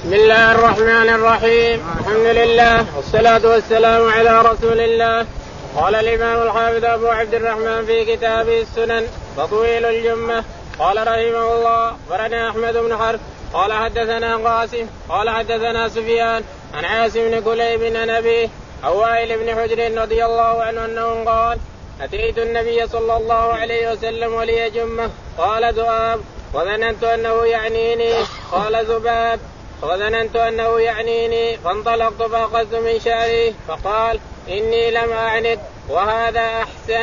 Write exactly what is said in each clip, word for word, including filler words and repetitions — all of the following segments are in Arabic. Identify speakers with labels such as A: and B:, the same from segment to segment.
A: بسم الله الرحمن الرحيم. الحمد لله والصلاة والسلام على رسول الله. قال الإمام الحافظ أبو عبد الرحمن في كتابه السنن تطويل الجمة. قال رحمه الله أخبرنا أحمد بن حرب قال حدثنا قاسم قال حدثنا سفيان عن عاصم بن كليب عن أبيه عن وائل بن حجر رضي الله عنه أنه قال أتيت النبي صلى الله عليه وسلم ولي جمة قال ذؤاب وظننت أنه يعنيني قال ذباب وظننت أنه يعنيني فانطلقت فأخذت من شعري فقال إني لم أعنت وهذا أحسن.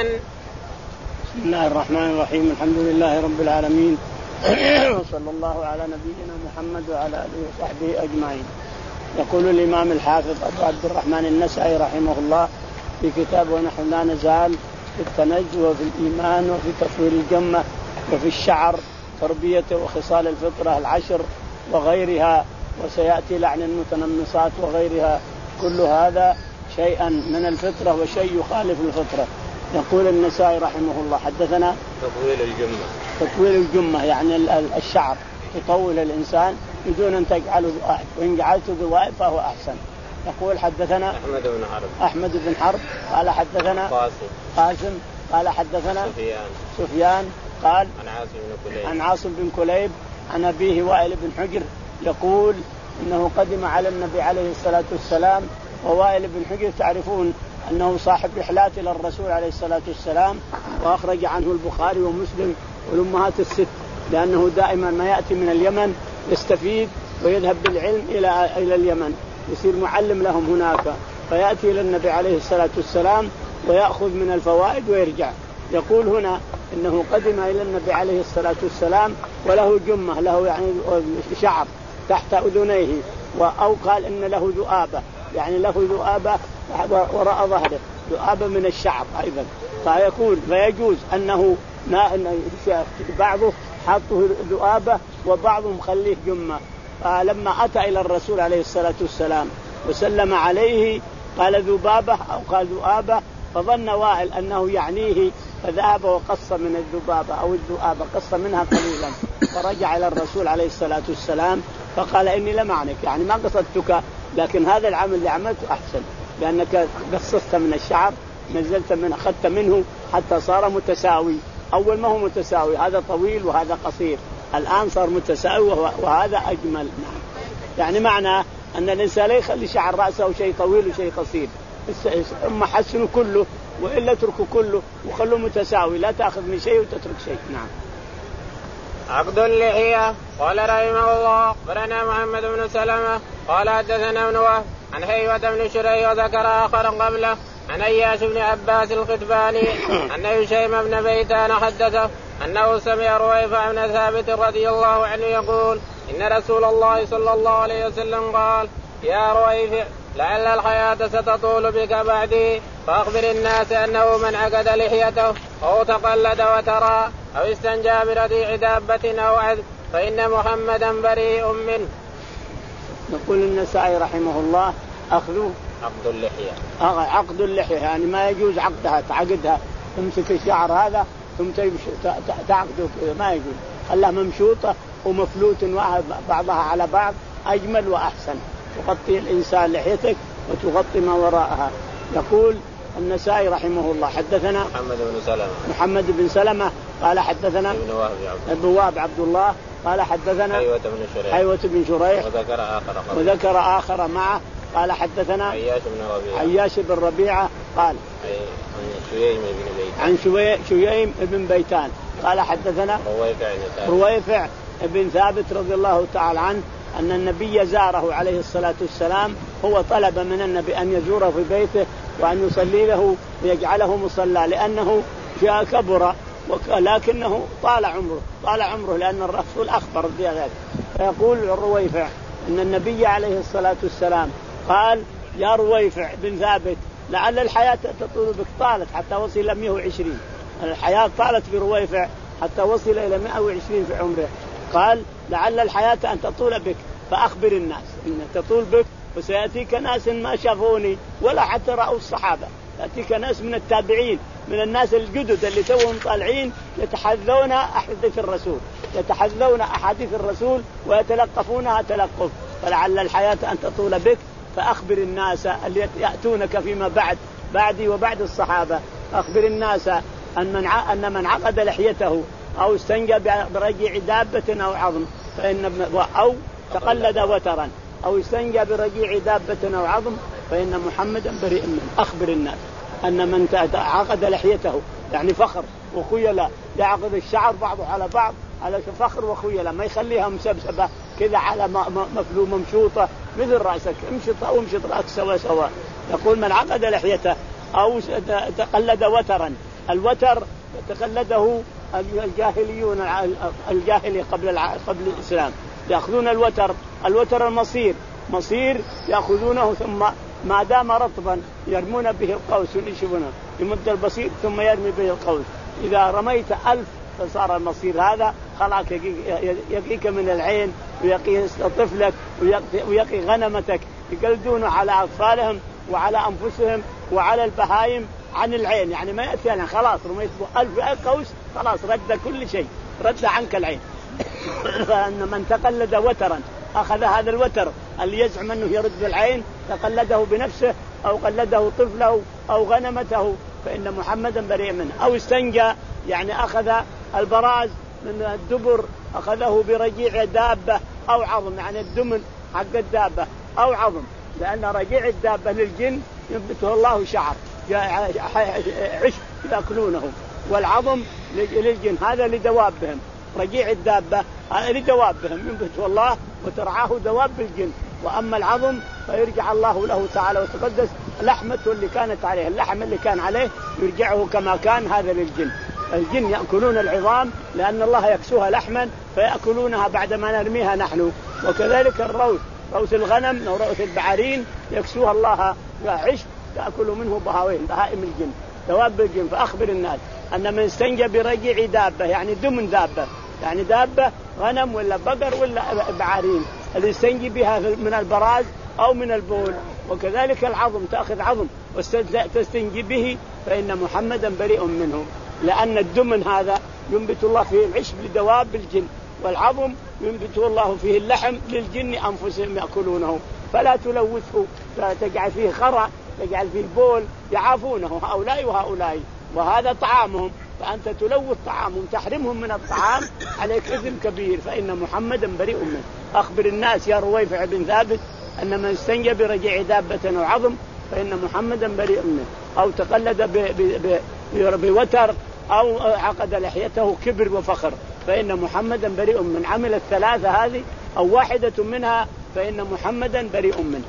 B: بسم الله الرحمن الرحيم. الحمد لله رب العالمين وصلى الله على نبينا محمد وعلى آله وصحبه أجمعين. يقول الإمام الحافظ أبو عبد الرحمن النسائي رحمه الله في كتابه ونحن لا نزال في التنجي وفي الإيمان وفي تطوير الجمة وفي الشعر تربية وخصال الفطرة العشر وغيرها، وسيأتي لعن المتنمصات وغيرها، كل هذا شيئا من الفطرة وشيء يخالف الفطرة. يقول النسائي رحمه الله حدثنا
A: تطويل الجمة.
B: تطويل الجمة يعني الشعر تطول الإنسان بدون أن تجعله ذؤاب، وإن جعلته ذؤاب فهو أحسن. يقول حدثنا
A: أحمد بن حرب
B: أحمد بن حرب قال حدثنا
A: قاسم
B: قاسم قال حدثنا
A: سفيان
B: سفيان قال
A: عن عاصم بن كليب
B: عن عاصم بن كليب عن أبيه وائل بن حجر يقول إنه قدم على النبي عليه الصلاة والسلام، ووائل بن حجر تعرفون أنه صاحب رحلات إلى الرسول عليه الصلاة والسلام، وأخرج عنه البخاري ومسلم والأمهات الست، لأنه دائما ما يأتي من اليمن يستفيد ويذهب بالعلم إلى إلى اليمن يصير معلم لهم هناك، فيأتي إلى النبي عليه الصلاة والسلام ويأخذ من الفوائد ويرجع. يقول هنا إنه قدم إلى النبي عليه الصلاة والسلام وله جمة، له يعني شعر تحت أذنيه، أو قال إن له ذؤابة يعني له ذؤابة وراء ظهره، ذؤابة من الشعر أيضا. فيقول فيجوز أنه بعضه حاطه ذؤابة وبعضهم خليه جمة. فلما أتى إلى الرسول عليه الصلاة والسلام وسلم عليه قال ذبابة أو قال ذؤابة، فظن وائل أنه يعنيه فذهب وقص من الذبابة أو الذؤابة قص منها قليلا، فرجع إلى الرسول عليه الصلاة والسلام فقال إني لم أعنك، يعني ما قصدتك، لكن هذا العمل اللي عملته أحسن، لأنك قصصت من الشعر، نزلت من أخذت منه حتى صار متساوي. أول ما هو متساوي، هذا طويل وهذا قصير، الآن صار متساوي وهذا أجمل. يعني معنى أن الإنسان لا يخلي شعر رأسه شيء طويل وشيء قصير، أما حسنوا كله وإلا تركوا كله وخلوا متساوي، لا تأخذ من شيء وتترك شيء. نعم.
A: عقد اللحية. قال رحمه الله أخبرنا محمد بن سلمة قال حدثنا ابن وهب عن هيوة بن شريح وذكر آخر قبله عن أياش بن عباس القتباني أن هشيم بن بيتان حدثه أنه سمع رويفع بن ثابت رضي الله عنه يقول إن رسول الله صلى الله عليه وسلم قال يا رويفع لعل الحياة ستطول بك بعدي، فأخبر الناس أنه من عقد لحيته أو تقلد وترى أو استنجى برضيع دابة أو عذب فإن محمدا بريء منه.
B: يقول النسائي رحمه الله أخذوا
A: عقد اللحية.
B: عقد اللحية يعني ما يجوز عقدها، تعقدها، تمسك الشعر هذا ثم تعقده، ما يجوز. الله ممشوطة ومفلوت بعضها على بعض أجمل وأحسن. تغطي الإنسان لحيتك وتغطي ما وراءها. يقول النسائي رحمه الله حدثنا
A: محمد بن سلمة
B: محمد بن سلمة قال حدثنا ابن وهب عبد الله قال حدثنا
A: هيوة بن شريح
B: هيوة بن شريح
A: وذكر آخر
B: وذكر آخر معه قال حدثنا
A: عياش بن ربيعة
B: عياش بن ربيعة قال
A: عن شييم بن بيتان
B: عن شييم بن بيتان قال حدثنا
A: رويفع
B: رويفع بن ثابت رضي الله تعالى عنه أن النبي زاره عليه الصلاة والسلام، هو طلب من النبي أن يزوره في بيته وأن يصلي له ويجعله مصلى، لأنه جاء كبر ولكنه طال عمره طال عمره لأن الرسول أخبر بذلك. فيقول رويفع أن النبي عليه الصلاة والسلام قال يا رويفع بن ثابت لعل الحياة تطول بك، طالت حتى وصل إلى مئة وعشرين، الحياة طالت برويفع حتى وصل إلى مئة وعشرين في عمره. قال لعل الحياة أن تطول بك فأخبر الناس إن تطول بك، وسيأتيك ناس ما شافوني ولا حتى رأوا الصحابة، يأتيك ناس من التابعين من الناس الجدد اللي توهم طالعين يتحدثون أحاديث الرسول يتحدثون أحاديث الرسول ويتلقفونها تلقف، فلعل الحياة أن تطول بك فأخبر الناس اللي يأتونك فيما بعد بعدي وبعد الصحابة، أخبر الناس أن من أن من عقد لحيته أو استنجى برجيع دابة أو عظم فإن أو تقلد وترا أو استنجى برجيع دابة أو عظم فإن محمدا بريء منه. أخبر الناس أن من عقد لحيته يعني فخر وخيلة، يعقد الشعر بعضه على بعض على فخر وخيلة، ما يخليها مسبسبة كذا على مفلو ممشوطة مثل رأسك، امشط أو امشط رأسك سوا سوا. يقول من عقد لحيته أو تقلد وترا، الوتر تقلده الجاهليون الجاهلي قبل قبل الإسلام يأخذون الوتر، الوتر المصير مصير يأخذونه ثم ما دام رطبا يرمون به القوس يشوفونه يمد البصير ثم يرمي به القوس. إذا رميت ألف فصار المصير هذا خلاص يقيك من العين ويقي طفلك ويقي غنمتك، يقلدون على أطفالهم وعلى أنفسهم وعلى البهايم عن العين، يعني ما يأتي يعني خلاص رميت ألف قوس خلاص رد كل شيء، رد عنك العين. فأن من تقلد وترا أخذ هذا الوتر اللي يزعم أنه يرد العين تقلده بنفسه أو قلده طفله أو غنمته فإن محمدا بريء منه. أو استنجى يعني أخذ البراز من الدبر أخذه برجيع دابة أو عظم، يعني الدمن حق الدابة أو عظم، لأن رجيع الدابة للجن ينبته الله شعر عشب يأكلونه، والعظم للجن هذا لدوابهم، رجيع الدابة لدوابهم ينبته الله وترعاه دواب الجن، وأما العظم فيرجع الله له تعالى وتقدس لحمته اللي كانت عليه، اللحم اللي كان عليه يرجعه كما كان هذا للجن. الجن يأكلون العظام لأن الله يكسوها لحما فيأكلونها بعدما نرميها نحن، وكذلك الروث روث الغنم أو روث البعارين يكسوها الله عشب تأكل منه بهائم بهائم الجن دواب الجن. فأخبر الناس أن من استنجى برجيع دابة يعني دمن دابة يعني دابة غنم ولا بقر ولا بعارين اللي يستنجي بها من البراز أو من البول، وكذلك العظم تأخذ عظم وتستنجي به فإن محمدا بريء منه، لأن الدمن هذا ينبت الله فيه العشب لدواب الجن، والعظم ينبت الله فيه اللحم للجن أنفسهم يأكلونه، فلا تلوثه تجعل فيه خرى تجعل فيه البول يعافونه هؤلاء وهؤلاء وهذا طعامهم، فأنت تلوث طعامهم تحرمهم من الطعام عليك إثم كبير، فإن محمدا بريء منه. أخبر الناس يا رويفع بن ثابت أن من استنجى برجيع دابة أو عظم فإن محمدا بريء منه، أو تقلد ب ب ب بوتر أو عقد لحيته كبر وفخر فإن محمدا بريء من. عمل الثلاثة هذه أو واحدة منها فإن محمدا بريء منه.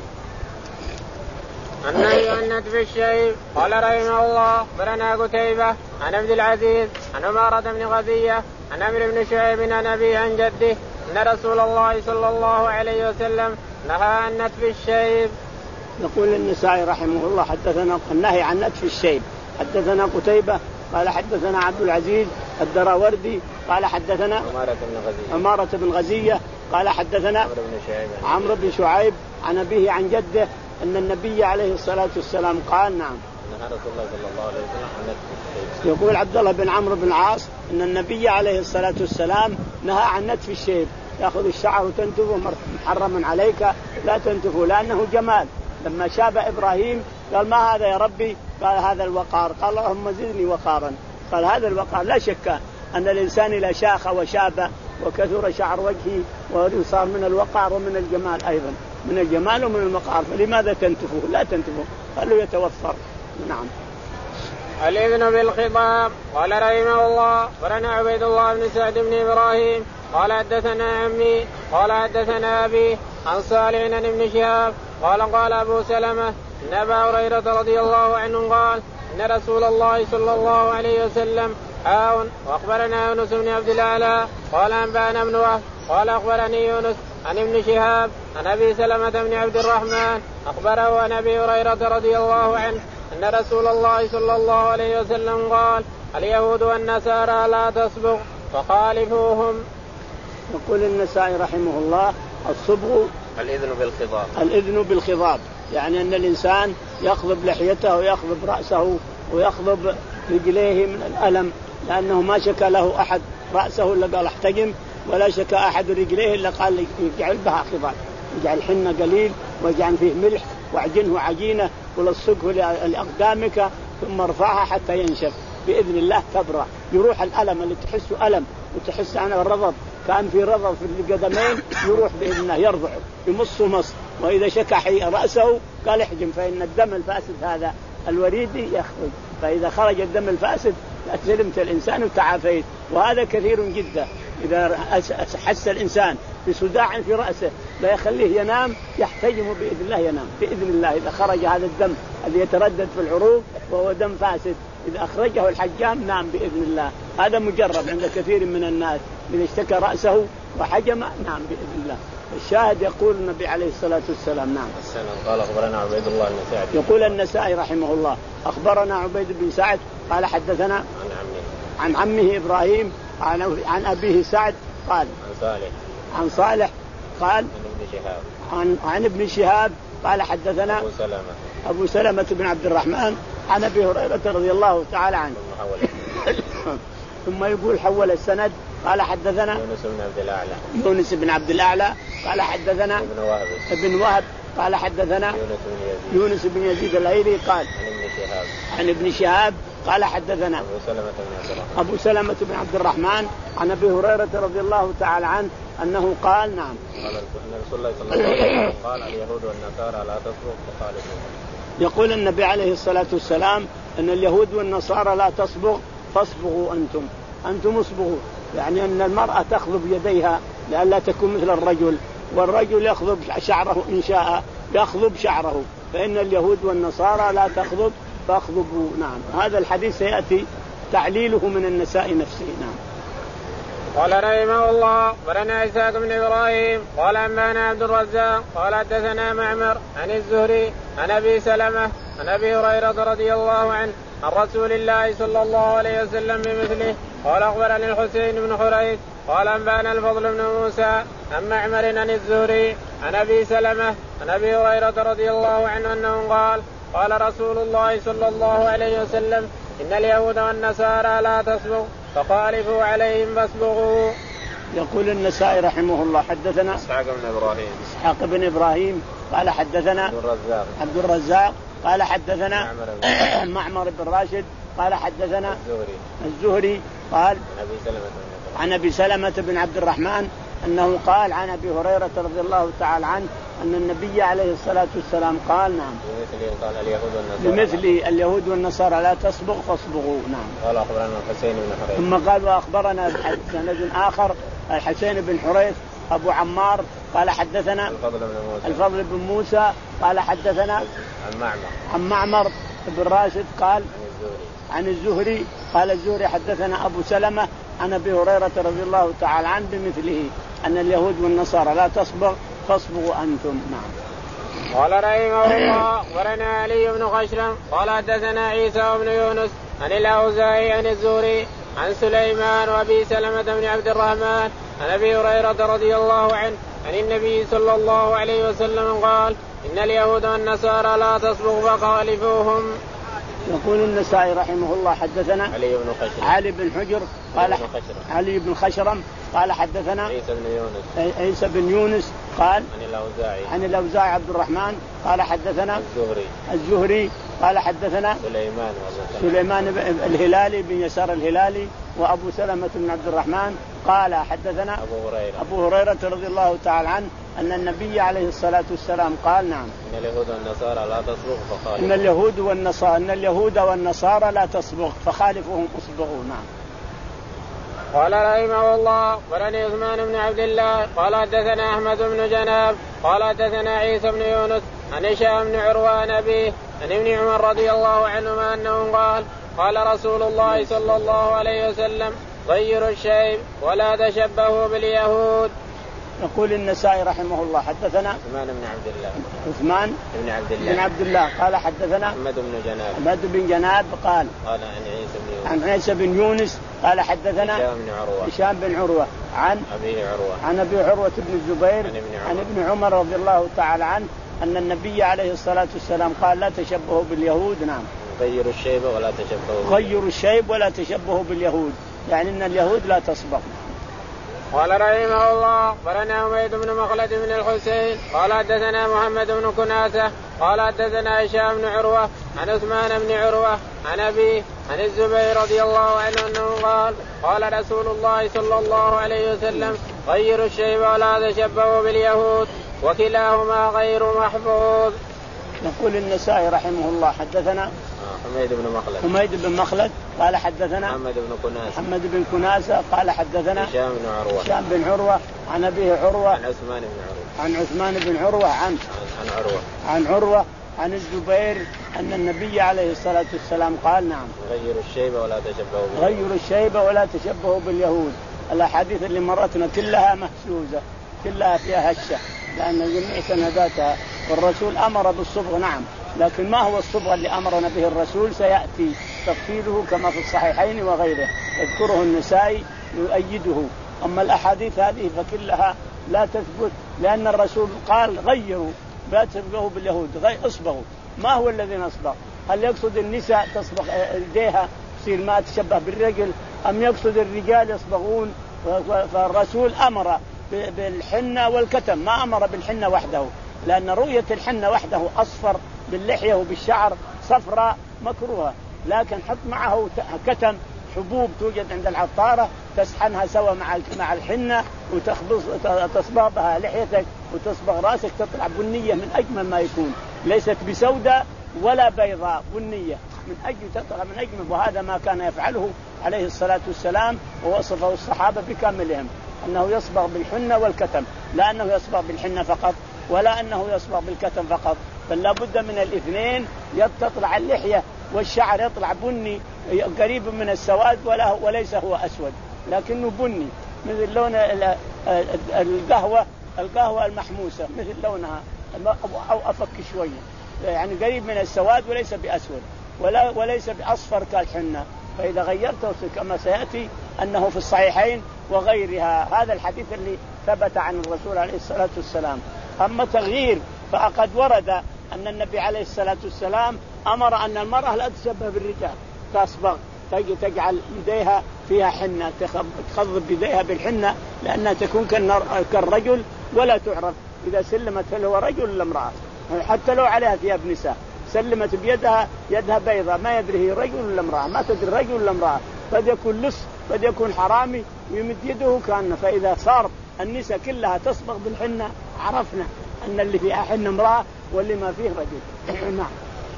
A: النهي عن نتف الشيب. قال رحمه الله أخبرنا قتيبة عن عبد العزيز عن عمارة بن غزية عن عمرو بن شعيب عن أبيه عن جده أن رسول الله صلى الله عليه وسلم نهى عن نتف الشيب.
B: يقول النسائي رحمه الله حدثنا النهي عن نتف الشيب. حدثنا قتيبة قال حدثنا عبد العزيز الدراوردي قال حدثنا
A: عمارة بن غزية
B: عمارة بن غزية قال حدثنا عمرو بن شعيب عن أبيه عن جده أن النبي عليه الصلاة والسلام قال نعم
A: نهى رسول الله صلى الله عليه وسلم عن نتف الشيب.
B: يقول عبد الله بن عمرو بن العاص أن النبي عليه الصلاة والسلام نهى عن نتف الشيب، يأخذ الشعر وتنتفه محرما عليك لا تنتفه لأنه جمال. لما شاب إبراهيم قال ما هذا يا ربي؟ قال هذا الوقار. قال اللهم زدني وقارا. قال هذا الوقار. لا شك أن الإنسان إذا شاخ وشاب وكثر شعر وجهه وصار من الوقار ومن الجمال أيضا، من الجمال ومن الوقار، فلماذا تنتفه؟ لا تنتفه، قالوا يتوفر. نعم.
A: الإذن بالخطاب. قال رحمه الله ورنا عبيد الله بن سعد بن إبراهيم قال حدثنا عمي قال حدثنا أبي عن صالح عن ابن شهاب قال قال أبو سلمة إن أبا هريرة رضي الله عنه قال إن رسول الله صلى الله عليه وسلم آون. وأخبرنا يونس بن عبد الأعلى قال أنبأنا ابن وهب قال أخبرني يونس عن ابن شهاب عن أبي سلمة بن عبد الرحمن أخبره عن أبي هريرة رضي الله عنه أن رسول الله صلى الله عليه وسلم قال اليهود والنصارى لا تصبغ فخالفوهم.
B: يقول النسائي رحمه الله الصبغ
A: الإذن بالخضاب.
B: الإذن بالخضاب يعني أن الإنسان يخضب لحيته ويخضب رأسه ويخضب رجليه من الألم، لأنه ما شكى له أحد رأسه إلا قال احتجم، ولا شكى أحد رجليه إلا قال يجعل بها خضاب. اجعل حنة قليل واجعل فيه ملح واعجنه عجينة ولصقه لأقدامك ثم ارفعها حتى ينشف بإذن الله تبرأ. يروح الألم اللي تحسه ألم وتحس أنا الرضض كان في رضض في القدمين يروح بإذن الله يرضع يمص مص. وإذا شكح رأسه قال احجم فإن الدم الفاسد هذا الوريدي يخرج. فإذا خرج الدم الفاسد سلمت الإنسان وتعافيت. وهذا كثير جدا إذا حس الإنسان بصداع في رأسه لا يخليه ينام يحتجم بإذن الله ينام بإذن الله. إذا خرج هذا الدم الذي يتردد في العروق وهو دم فاسد إذا أخرجه الحجام نام بإذن الله. هذا مجرب عند كثير من الناس إذا اشتكى رأسه وحجم نام بإذن الله. الشاهد يقول النبي عليه الصلاة والسلام نعم.
A: قال أخبرنا عبيد الله النسائي.
B: يقول النسائي رحمه الله أخبرنا عبيد بن سعد قال حدثنا
A: عن عمه
B: عن عمه إبراهيم عن, عن أبيه سعد قال
A: عن صالح
B: عن صالح قال
A: عن ابن شهاب
B: عن, عن ابن شهاب قال حدثنا
A: أبو سلمة
B: أبو سلمة بن عبد الرحمن عن أبي هريرة رضي الله تعالى عنه. ثم يقول حول السند قال حدثنا
A: يونس بن عبد الأعلى
B: يونس بن عبد الأعلى قال حدثنا
A: ابن وهب
B: ابن وهب قال حدثنا
A: يونس بن يزيد
B: يونس بن يزيد الأيلي قال
A: عن ابن شهاب
B: عن ابن شهاب قال حدثنا
A: أبو سلمة بن عبد الرحمن
B: أبو سلمة بن عبد الرحمن عن أبي هريرة رضي الله تعالى عنه أنه قال نعم
A: قال أن رسول الله صلى الله عليه وسلم قال اليهود والنصارى لا تصبغ فخالفوهم.
B: يقول النبي عليه الصلاة والسلام أن اليهود والنصارى لا تصبغ فاصبغوا أنتم أنتم اصبغوا. يعني أن المرأة تخضب يديها لئلا تكون مثل الرجل والرجل يخضب شعره إن شاء يخضب شعره. فإن اليهود والنصارى لا تخضب فاخضبوا. نعم. هذا الحديث سيأتي تعليله من النساء نفسه. نعم.
A: قال رحمه الله برنا إسحاق بن إبراهيم قال أنبانا عبد الرزاق قال حدثنا معمر عن الزهري عن أبي سلمة عن أبي هريرة رضي الله عنه عن رسول الله صلى الله عليه وسلم بمثله. قال أخبرني الحسين بن حريث قال أنبانا الفضل بن موسى عن معمر عن الزهري عن أبي سلمة عن أبي هريرة رضي الله عنه أنه قال قال رسول الله صلى الله عليه وسلم إن اليهود والنصارى لا تصبغ فخالفوا عليهم فاصبغوا.
B: يقول النسائي رحمه الله حدثنا
A: إسحاق بن إبراهيم
B: إسحاق بن إبراهيم قال حدثنا
A: عبد الرزاق
B: عبد الرزاق قال حدثنا
A: معمر,
B: معمر بن راشد قال حدثنا
A: الزهري
B: الزهري قال
A: عن أبي سلمة
B: عن أبي سلمة بن عبد الرحمن أنه قال عن أبي هريرة رضي الله تعالى عنه أن النبي عليه الصلاة والسلام قال نعم
A: قال اليهود والنصارى
B: بمثل اليهود والنصارى لا تصبغ فاصبغوا. نعم.
A: قال أخبرنا الحسين بن حريث
B: ثم قال وأخبرنا سند آخر الحسين بن حريث أبو عمار قال حدثنا
A: الفضل بن موسى
B: الفضل بن موسى قال حدثنا
A: عن معمر
B: عن معمر بن راشد قال
A: عن الزهري
B: عن الزهري قال الزهري حدثنا أبو سلمة عن أبي هريرة رضي الله تعالى عنه بمثله أن اليهود والنصارى لا تصبغ فاصبغوا أنتم. نعم.
A: قال رحمه الله ورنا علي بن خشرم قال حدثنا عيسى بن يونس عن الأوزاعي عن الزهري عن سليمان وأبي سلمة بن عبد الرحمن عن أبي هريرة رضي الله عنه عن النبي صلى الله عليه وسلم قال إن اليهود والنصارى لا تصبغ فخالفوهم.
B: يقول النسائي رحمه الله حدثنا
A: علي بن خشرم
B: علي بن حجر قال علي بن خشرم قال حدثنا
A: عيسى بن يونس
B: عيسى بن يونس قال
A: عن الأوزاعي
B: عن الأوزاعي عبد الرحمن قال حدثنا
A: الزهري
B: الزهري قال حدثنا
A: سليمان
B: سليمان الهلالي بن يسار الهلالي وأبو سلمة بن عبد الرحمن قال حدثنا
A: أبو هريرة
B: أبو هريرة رضي الله تعالى عنه أن النبي عليه الصلاة والسلام قال نعم
A: إن اليهود والنصارى لا تصبغ فخالفوهم.
B: إن اليهود والنصارى إن اليهود والنصارى لا تصبغ فخالفوهم اصبغوا. نعم.
A: قال رحمه الله ورني عثمان بن عبد الله قال حدثنا أحمد بن جناب قال حدثنا عيسى بن يونس عن هشام بن عروة عن أبيه عن ابن عمر رضي الله عنهما أنه قال قال رسول الله صلى الله عليه وسلم غيروا الشيب ولا تشبهوا باليهود.
B: يقول النسائي رحمه الله حدثنا
A: عثمان بن عبد الله
B: عثمان
A: بن عبد الله
B: بن عبد الله قال حدثنا
A: أحمد بن جناب
B: أحمد بن جناب قال
A: قال عن عيسى بن يونس
B: عن عيسى بن يونس قال حدثنا
A: هشام بن عروة
B: هشام بن عروة عن
A: أبي عروة
B: عن أبي عروة بن الزبير
A: عن ابن عمر,
B: عن ابن عمر رضي الله تعالى عنه أن النبي عليه الصلاة والسلام قال لا تشبهوا باليهود. نعم.
A: غيروا الشيب ولا تشبهوا
B: غيروا الشيب ولا تشبهوا باليهود يعني أن اليهود لا تصبغ.
A: قال رحمه الله أخبرنا حميد بن مخلد بن الحسين قال حدثنا محمد بن كناسة قال حدثنا هشام بن عروة عن عثمان بن عروة عن أبيه عن الزبير رضي الله عنه أنه قال قال رسول الله صلى الله عليه وسلم غيروا الشيب ولا تشبهوا باليهود وكلاهما غير محفوظ.
B: يقول النسائي رحمه الله حدثنا
A: حميد بن مخلد
B: حميد بن مخلد قال حدثنا
A: محمد بن كناسة
B: محمد بن كناسة قال حدثنا
A: هشام بن عروة
B: هشام بن عروة عن أبيه عروة
A: عن عثمان بن عروة
B: عن عثمان بن عروة عن
A: عن عروة
B: عن عروة عن الزبير أن النبي عليه الصلاة والسلام قال نعم
A: غيروا الشيب ولا تشبهوا باليهود
B: غيروا الشيب ولا تشبهوا باليهود. الأحاديث اللي مرتنا كلها مهزوزة كلها فيها هشة لأن جميع سنداتها والرسول أمر بالصبغ نعم، لكن ما هو الصبغ اللي أمرنا به الرسول سيأتي تفصيله كما في الصحيحين وغيره يذكره النسائي يؤيده. أما الأحاديث هذه فكلها لا تثبت لأن الرسول قال غيروا لا تشبهوا باليهود غير اصبغوا. ما هو الذي نصبغ؟ هل يقصد النساء تصبغ يديها تصير ما تشبه بالرجل أم يقصد الرجال يصبغون؟ فالرسول أمر بالحنة والكتم ما أمر بالحنة وحده لأن رؤية الحنة وحده أصفر باللحية وبالشعر صفراء مكروهة، لكن حط معه كتم حبوب توجد عند العطارة تسحنها سوا مع مع الحنة وتخبص تصبغ بها لحيتك وتصبغ راسك تطلع بنية من أجمل ما يكون، ليست بسوداء ولا بيضاء بنية من أجل تطلع من أجمل. وهذا ما كان يفعله عليه الصلاة والسلام ووصفه الصحابة بكاملهم أنه يصبغ بالحنة والكتم، لا أنه يصبغ بالحنة فقط ولا أنه يصبغ بالكتم فقط، بل لا بد من الاثنين تطلع اللحية والشعر يطلع بني قريب من السواد ولا وليس هو أسود لكنه بني مثل لون القهوة القهوة المحموسة مثل لونها أو أفك شوية يعني قريب من السواد وليس بأسود ولا وليس بأصفر كالحنة. فإذا غيرته كما سيأتي أنه في الصحيحين وغيرها هذا الحديث اللي ثبت عن الرسول عليه الصلاة والسلام. أما تغيير فقد ورد أن النبي عليه الصلاة والسلام أمر أن المرأة لا تشبه بالرجال تصبغ تجعل يديها فيها حنة تخضب يديها بالحنة لأنها تكون كالرجل ولا تعرف إذا سلمت هل هو رجل ولا امرأة، حتى لو عليها ثياب نساء سلمت بيدها يدها بيضاء ما يدري هي رجل ولا امرأة ما تدري رجل ولا امرأة قد يكون لص قد يكون حرامي ويمد يده كأنه. فإذا صار النساء كلها تصبغ بالحنة عرفنا أن اللي فيها حنة امرأة واللي ما فيه رجل. نعم.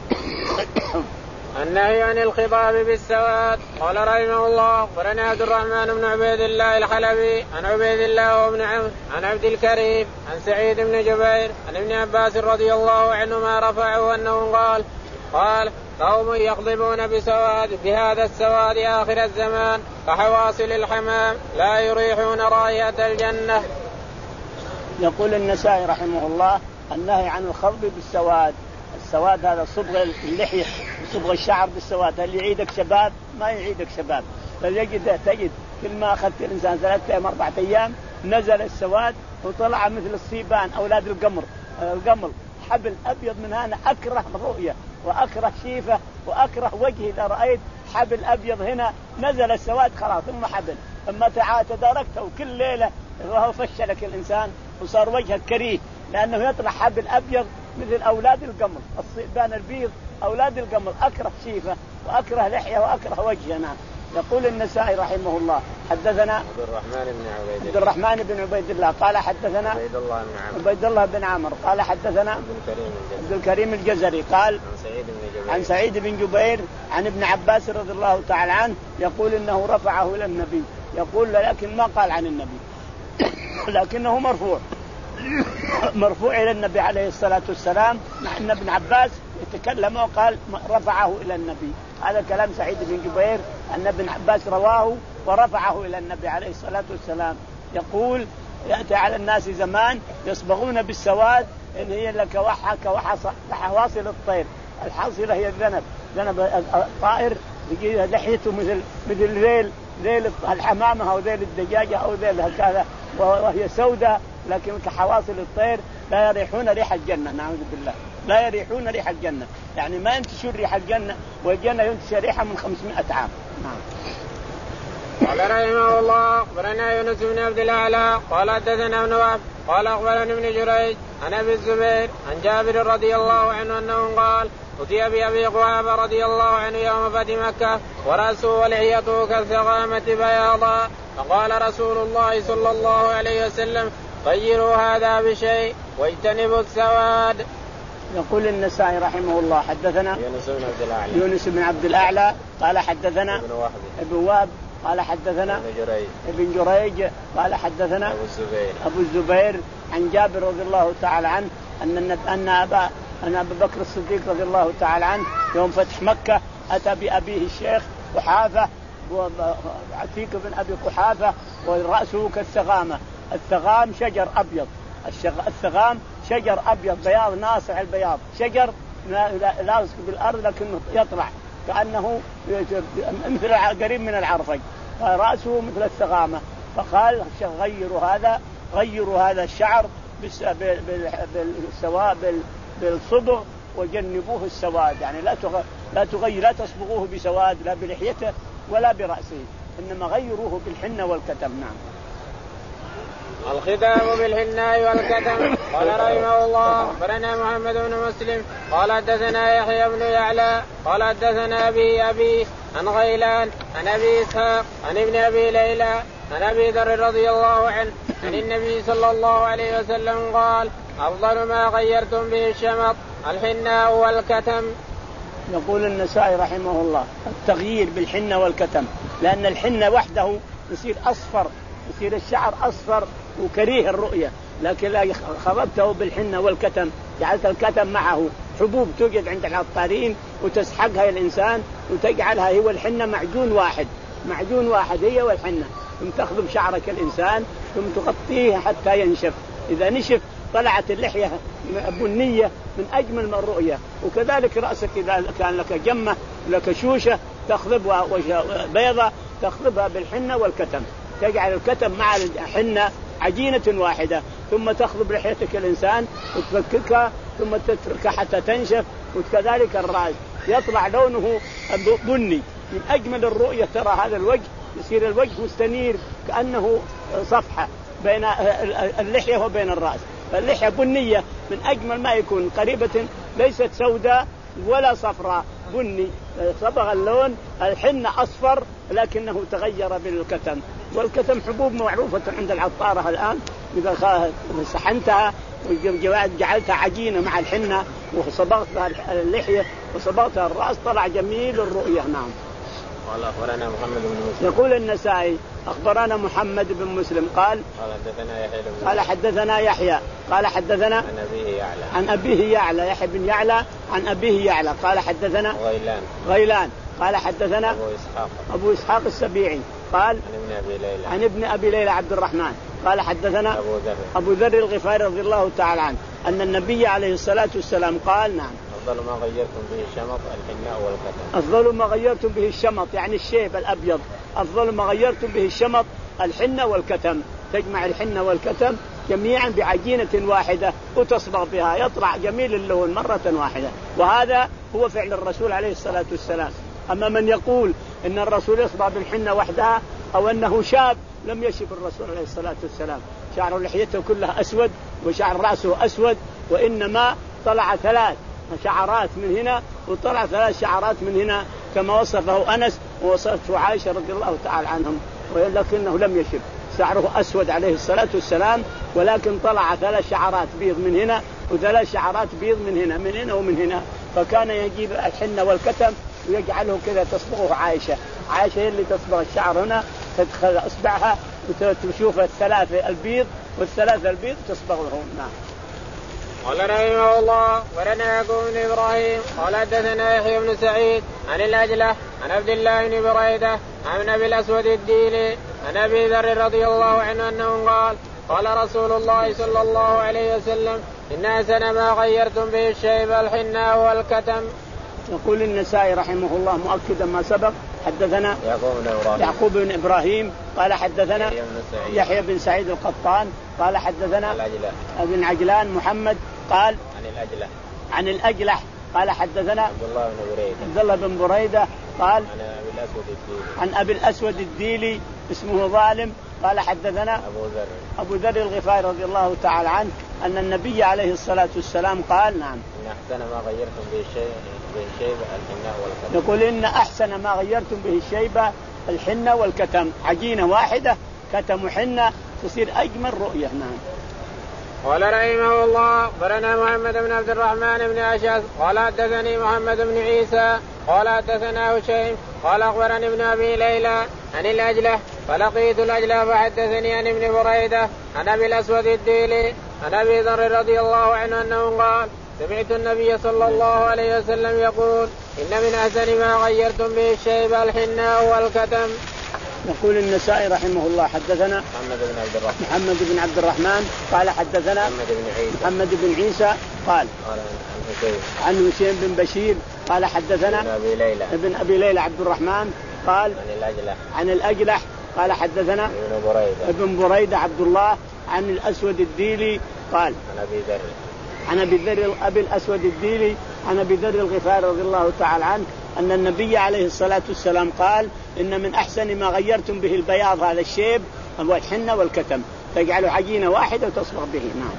A: النهي عن الخضاب بالسواد. قال رحمه الله أخبرنا عبد الرحمن بن عبيد الله الحلبي عن عبيد الله وابن عمرو عن عبد الكريم عن سعيد بن جبير عن ابن عباس رضي الله عنهما رفعه أنه قال قال قوم يخضبون بسواد بهذا السواد آخر الزمان كحواصل الحمام لا يريحون رائحة الجنة.
B: يقول النسائي رحمه الله النهي عن الخضب بالسواد. السواد هذا صبغ اللحية صبغ الشعر بالسواد هل يعيدك شباب؟ ما يعيدك شباب، بل يجد تجد كل ما أخذت الإنسان ثلاثة أيام أربعة أيام نزل السواد وطلع مثل الصيبان أولاد القمر القمر حبل أبيض من هنا أكره رؤية وأكره شيفة وأكره وجهي إذا رأيت حبل أبيض هنا نزل السواد خلاص ثم حبل ثم تداركته كل ليلة وهو فشلك الإنسان وصار وجهك كريه لأنه يطلع حبل أبيض مثل أولاد القمر الصيبان البيض أولاد القمر أكره شيفة وأكره لحية وأكره وجهنا. يقول النسائي رحمه الله حدثنا
A: عبد الرحمن بن عبيد
B: عبد الرحمن بن عبيد الله قال حدثنا
A: عبيد الله بن عمرو
B: عبيد الله بن عمرو قال حدثنا
A: عبد الكريم الجزري,
B: عبد الكريم الجزري قال
A: عن سعيد بن جبير
B: عن سعيد بن جبير عن ابن عباس رضي الله تعالى عنه يقول إنه رفعه إلى النبي يقول لكن ما قال عن النبي لكنه مرفوع مرفوع إلى النبي عليه الصلاة والسلام مع أن ابن عباس يتكلم وقال رفعه إلى النبي. هذا كلام سعيد بن جبير أن ابن عباس رواه ورفعه إلى النبي عليه الصلاة والسلام. يقول يأتي على الناس زمان يصبغون بالسواد إن هي لك وحى كحواصل الطير. الحاصلة هي الذنب ذنب الطائر لحيته مثل مثل ذيل ذيل الحمامة أو ذيل الدجاجة أو ذيل هكذا وهي سوداء لكن كحواصل الطير لا يريحون ريح الجنة نعوذ بالله لا يريحون ريح الجنة يعني ما ينتشر ريح الجنة والجنة ينتشر ريحها من خمسمائة عام. نعم.
A: قال رحمه الله اخبرنا يونس بن عبد الاعلى قال حدثنا ابن وهب قال اخبرني ابن جريج عن ابي الزبير عن جابر رضي الله عنه انه قال أتي بأبي قحافة رضي الله عنه يوم فتح مكة ورأسه ولحيته كالثغامة بياضا فقال رسول الله صلى الله عليه وسلم غيروا هذا بشيء واجتنبوا السواد.
B: يقول النسائي رحمه الله حدثنا
A: يونس بن عبد الأعلى
B: يونس بن عبد الأعلى قال حدثنا
A: ابن وهب
B: ابن وهب قال حدثنا
A: ابن جريج
B: ابن جريج قال حدثنا
A: أبو الزبير
B: أبو الزبير عن جابر رضي الله تعالى عنه أن أن أبا أن أبا بكر الصديق رضي الله تعالى عنه يوم فتح مكة أتى بأبيه الشيخ قحافة عتيق بن أبي قحافة ورأسه كالثغامة. الثغام شجر أبيض، الثغام شجر أبيض بياض ناصع البياض، شجر لاصق بالأرض لكنه يطلع كأنه مثل قريب من العرفج، رأسه مثل الثغامة. فقال غيروا هذا غيروا هذا الشعر بالسواء بالصبغ وجنبوه السواد، يعني لا لا تغير لا تصبغوه بسواد لا بلحيته ولا برأسه، إنما غيروه بالحنة والكتم. نعم.
A: الختام بالحناء والكتم. قال رحمه الله اخبرنا محمد بن مسلم قال حدثنا يحيى بن يعلى قال حدثنا ابي ابي عن غيلان عن ابي اسحاق عن ابن ابي ليلى عن ابي ذر رضي الله عنه عن النبي صلى الله عليه وسلم قال افضل ما غيرتم به الشمط الحناء والكتم.
B: يقول النسائي رحمه الله التغيير بالحنة والكتم، لأن الحنة وحده يصير أصفر، يصير الشعر أصفر وكريه الرؤية، لكن لا خضبته بالحنة والكتم، جعلت الكتم معه حبوب توجد عند العطارين وتسحقها الإنسان وتجعلها هي والحنة معجون واحد، معجون واحد هي والحنة، ثم تخضب شعرك الإنسان ثم تغطيه حتى ينشف، إذا نشف طلعت اللحية بنية من أجمل من الرؤية. وكذلك رأسك إذا كان لك جمة لك شوشة تخضبها بيضة تخضبها بالحنة والكتم، تجعل الكتم مع الحنة عجينة واحدة، ثم تخضب لحيتك الإنسان وتفككها ثم تتركها حتى تنشف. وكذلك الرأس يطلع لونه بني من أجمل الرؤية، ترى هذا الوجه يصير الوجه مستنير كأنه صفحة بين اللحية وبين الرأس، فاللحية بنية من أجمل ما يكون، قريبة ليست سوداء ولا صفراء، بني صبغ اللون. الحنة أصفر لكنه تغير بالكتم، والكتم حبوب معروفة عند العطارة الآن، إذا سحنتها وجعلتها عجينة مع الحنة وصبغتها اللحية وصبغتها الرأس طلع جميل الرؤية. نعم.
A: قال أخبرنا محمد بن مسلم.
B: يقول النسائي أخبرنا محمد بن مسلم قال
A: قال حدثنا يحيى بن
B: قال حدثنا يحيى قال حدثنا
A: عن أبيه يعلى
B: عن أبيه يعلى يحيى بن يعلى عن أبيه يعلى قال حدثنا
A: غيلان
B: غيلان قال حدثنا
A: أبو إسحاق
B: أبو إسحاق السبيعي قال
A: عن ابن أبي ليلى
B: عن ابن أبي ليلى عبد الرحمن قال حدثنا
A: أبو ذر
B: أبو ذر الغفاري رضي الله تعالى عنه أن النبي عليه الصلاة والسلام قال نعم
A: أفضل ما غيرتم به الشمط الحناء والكتم.
B: أفضل ما غيرتم به الشمط يعني الشيب الأبيض، أفضل ما غيرتم به الشمط الحنة والكتم، تجمع الحنة والكتم جميعا بعجينة واحدة وتصبغ بها يطلع جميل اللون مرة واحدة، وهذا هو فعل الرسول عليه الصلاة والسلام. أما من يقول إن الرسول يصبغ بالحنة وحدها أو أنه شاب، لم يشب الرسول عليه الصلاة والسلام، شعر لحيته كلها أسود وشعر رأسه أسود، وإنما طلع ثلاث شعرات من هنا وطلع ثلاث شعرات من هنا كما وصفه أنس ووصفه عائشة رضي الله تعالى عنهم، ولكنه لم يشب، شعره أسود عليه الصلاة والسلام، ولكن طلع ثلاث شعرات بيض من هنا وثلاث شعرات بيض من هنا من هنا ومن هنا، فكان يجيب الحنة والكتم ويجعله كذا تصبغه عائشة. عائشة هي اللي تصبغ الشعر هنا، تدخل أصبعها وتشوف الثلاثة البيض والثلاثة البيض تصبغهم. نعم.
A: قال رحمه الله ورنا يعقوب بن إبراهيم قال حدثنا يحيى بن سعيد عن الأجلة عن عبد الله بن بريدة عن أبي الأسود الديلي عن أبي ذر رضي الله عنه أنه قال قال رسول الله صلى الله عليه وسلم إن أحسن ما غيرتم به الشيب الحناء والكتم.
B: يقول النسائي رحمه الله مؤكدا ما سبق حدثنا
A: يعقوب بن إبراهيم,
B: يعقوب بن إبراهيم قال حدثنا يحيى بن سعيد القطان قال حدثنا ابن عجلان محمد قال
A: عن الأجلة
B: عن الأجلح قال حدثنا
A: عبد الله بن بريدة
B: عبد الله بن بريدة قال
A: عن أبي الأسود الديلي
B: عن أبي الأسود الديلي اسمه ظالم قال حدثنا
A: أبو ذر
B: أبو ذر الغفاري رضي الله تعالى عنه أن النبي عليه الصلاة والسلام قال نعم
A: إن أحسن ما غيرتم به الشيء به الشيبة الحناء والكتم.
B: يقول إن أحسن ما غيرتم به الشيبة الحنة والكتم، عجينة واحدة كتم حنة تصير أجمل رؤية. نعم.
A: قال رحمه الله أخبرنا محمد بن عبد الرحمن بن أشعث قال حدثني محمد بن عيسى قال حدثنا هشيم قال أخبرني ابن أبي ليلى عن الأجلح فلقيت الأجلح فحدثني عن ابن بريدة عن أبي الأسود الديلي عن أبي ذر رضي الله عنه أنه قال سمعت النبي صلى الله عليه وسلم يقول إن من أحسن ما غيرتم به الشيب الحناء والكتم.
B: يقول النسائي رحمه الله حدثنا
A: محمد بن عبد الرحمن
B: محمد بن عبد الرحمن قال حدثنا
A: محمد بن عيسى
B: محمد بن عيسى قال
A: قال عن
B: عن هشيم بن بشير قال حدثنا
A: ابن أبي ليلى
B: ابن أبي ليلى عبد الرحمن قال
A: عن الأجلح
B: عن الأجلح قال حدثنا
A: ابن بريدة
B: ابن بريدة عبد الله عن الأسود الديلي قال
A: عن أبي ذر
B: عن أبي ذر أبي الأسود الديلي عن أبي ذر الغفاري رضي الله تعالى عنه أن النبي عليه الصلاة والسلام قال إن من أحسن ما غيرتم به البياض هذا الشيب والحنة والكتم، تجعلوا عجينة واحدة وتصبغ به. نعم.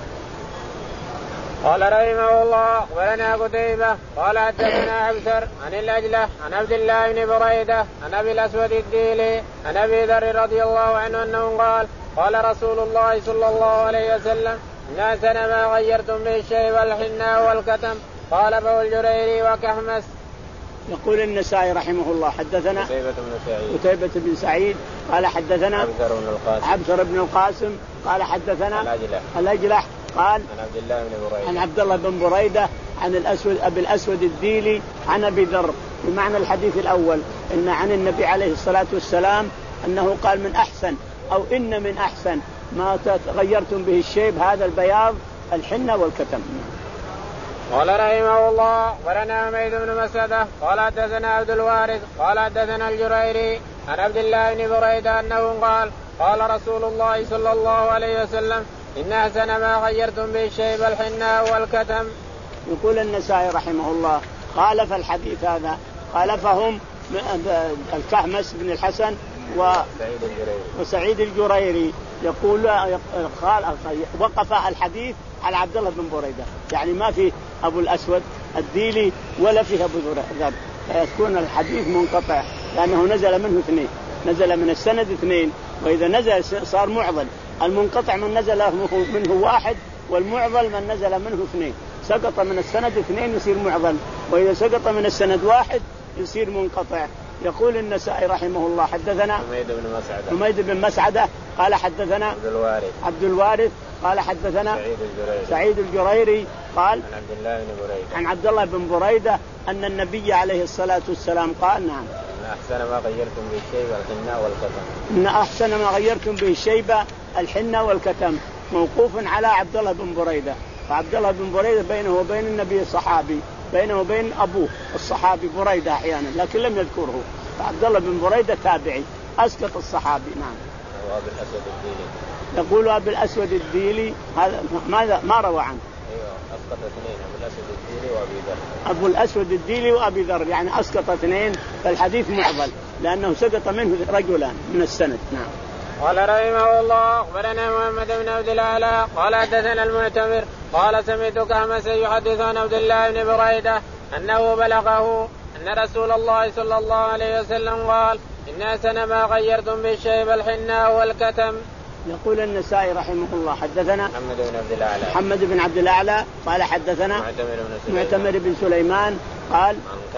A: قال رحمه الله ولنا قتيبة قال حدثنا عبثر عن الأجلح عن عبد الله بن بريدة عن أبي الأسود الديلي عن أبي ذر رضي الله عنه أنه قال قال رسول الله صلى الله عليه وسلم إن أحسن ما غيرتم به الشيب الحناء والكتم. قال أبو الجريري وكحمس.
B: يقول النسائي رحمه الله حدثنا
A: قتيبة بن سعيد
B: قتيبة بن سعيد قال حدثنا
A: عبثر بن القاسم
B: عبثر بن القاسم قال حدثنا
A: الأجلح
B: الأجلح قال
A: عن عبد الله بن بريدة
B: عن عبد الله بن بريدة عن الأسود أبي الأسود الديلي عن أبي ذر بمعنى الحديث الأول إن عن النبي عليه الصلاة والسلام أنه قال من أحسن أو إن من أحسن ما غيرتم به الشيب هذا البياض الحنة والكتم.
A: قال رحمه الله ولنا حميد بن مسعدة قال حدثنا عبد الوارث قال حدثنا الجريري عن عبد الله بن بريدة أنه قال قال رسول الله صلى الله عليه وسلم إن أحسن ما غيرتم به الشيب الحناء والكتم.
B: يقول النسائي رحمه الله خالف الحديث هذا خالفهم الكحمس بن الحسن وسعيد الجريري يقول وقف الحديث على عبد الله بن بريدة، يعني ما في أبو الأسود الديلي ولا فيه أبو ذر، فيكون الحديث منقطع لأنه نزل منه اثنين، نزل من السند اثنين، وإذا نزل صار معضل. المنقطع من نزل منه واحد والمعضل من نزل منه اثنين. سقط من السند اثنين يصير معضل، وإذا سقط من السند واحد يصير منقطع. يقول النسائي رحمه الله حدثنا
A: حميد بن مسعدة
B: حميد بن مسعدة قال حدثنا
A: عبد الوارث
B: عبد الوارث قال حدثنا
A: سعيد الجريري
B: سعيد الجريري قال
A: عن عبد الله بن بريدة
B: عن عبد الله بن بريدة أن النبي عليه الصلاة والسلام قال نعم
A: إن أحسن ما غيرتم به الشيب الحناء والكتم.
B: إن أحسن ما غيرتم به الشيبة الحنة والكتم، موقوف على عبد الله بن بريدة. فعبد الله بن بريدة بينه وبين النبي صحابي، بينه وبين أبوه الصحابي بريدة أحيانا لكن لم يذكره، فعبد الله بن بريدة تابعي أسقط الصحابي. نعم.
A: وأبي الأسود الديلي
B: يقول أبي الأسود الديلي هذا ماذا ما روى عنه؟
A: أيوة أسقط اثنين أبو الأسود الديلي وأبي ذر.
B: أبو الأسود الديلي وأبي ذر يعني أسقط اثنين، فالحديث معضل لأنه سقط منه رجلان من السند. نعم.
A: قال رحمه الله أخبرنا محمد بن عبد الأعلى قال حدثنا المعتمر قال سمعت كحمس يحدث عن عبد الله بن بريدة أنه بلغه أن رسول الله صلى الله عليه وسلم قال إن أحسن ما غيرتم بالشيب الحناء والكتم.
B: يقول النسائي رحمه الله حدثنا
A: محمد بن عبد الأعلى
B: محمد بن عبد الأعلى قال حدثنا معتمر بن سليمان قال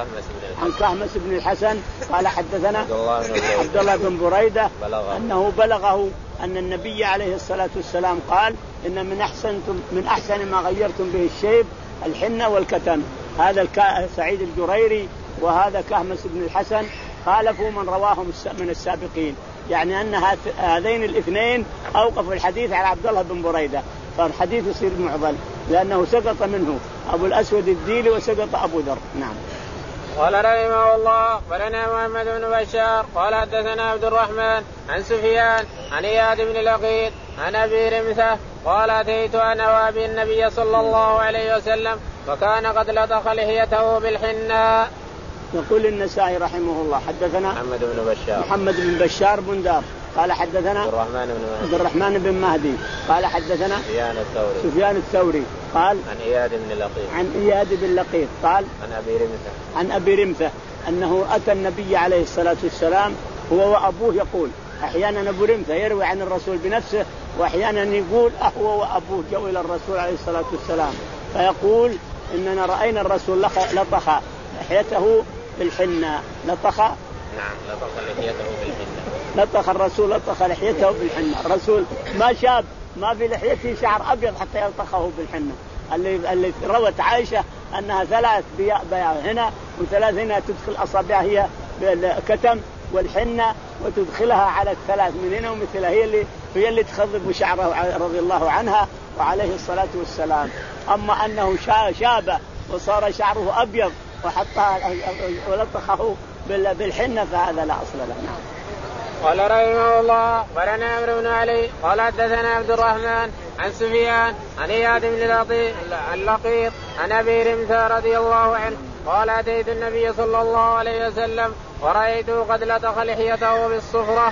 B: عن كحمس بن الحسن قال حدثنا عبد الله بن بريدة أنه بلغه أن النبي عليه الصلاة والسلام قال إن من أحسن من أحسن ما غيرتم به الشيب الحنة والكتم. هذا سعيد الجريري وهذا كحمس بن الحسن خالفوا من رواهم من السابقين، يعني أن هذين الاثنين أوقفوا الحديث على عبد الله بن بريدة، فالحديث يصير معضل لأنه سقط منه أبو الأسود الديلي وسقط أبو ذر. نعم.
A: قال رحمه الله أخبرنا محمد بن بشار قال حدثنا عبد الرحمن عن سفيان عن إياد بن لقيط عن أبي رمثة قال أتيت أنا وأبي النبي صلى الله عليه وسلم وكان قد لطخ لحيته بالحناء.
B: يقول النسائي رحمه الله حدثنا
A: محمد بن بشار
B: محمد بن بشار بن دار قال حدثنا
A: عبد الرحمن بن
B: عبد الرحمن بن مهدي قال حدثنا
A: سفيان الثوري
B: سفيان الثوري قال
A: عن إياد بن لقيط
B: عن إياد بن لقيط قال
A: عن أبي رمثة
B: عن أبي رمثة أنه أتى النبي عليه الصلاة والسلام هو وأبوه يقول أحيانا أبو رمثة يروي عن الرسول بنفسه وأحيانا يقول أهو وأبوه جو إلى الرسول عليه الصلاة والسلام فيقول إننا رأينا الرسول لطخ لحيته بالحنة. لطخ
A: نعم لطخ لحيته بالحنة.
B: لطخ الرسول لطخ لحيته بالحنة. الرسول ما شاب ما في لحيته شعر أبيض حتى يلطخه بالحنة. اللي اللي روت عائشة أنها ثلاث بياء بياء هنا وثلاث هنا تدخل أصابعها هي بالكتم والحنة وتدخلها على الثلاث من هنا ومثلها هي اللي هي اللي تخضب شعره رضي الله عنها وعليه الصلاة والسلام. أما أنه شاب وصار شعره أبيض وحطها ولطخه بالحنة فهذا لا أصل له. نعم.
A: قال رحمه الله قرنا عمرو بن علي قال حدثنا عبد الرحمن عن سفيان عن إياد بن اللقيط عن أبي رمثة رضي الله عنه قال أتيت النبي صلى الله عليه وسلم ورأيته قد لطخ لحيته بالصفرة.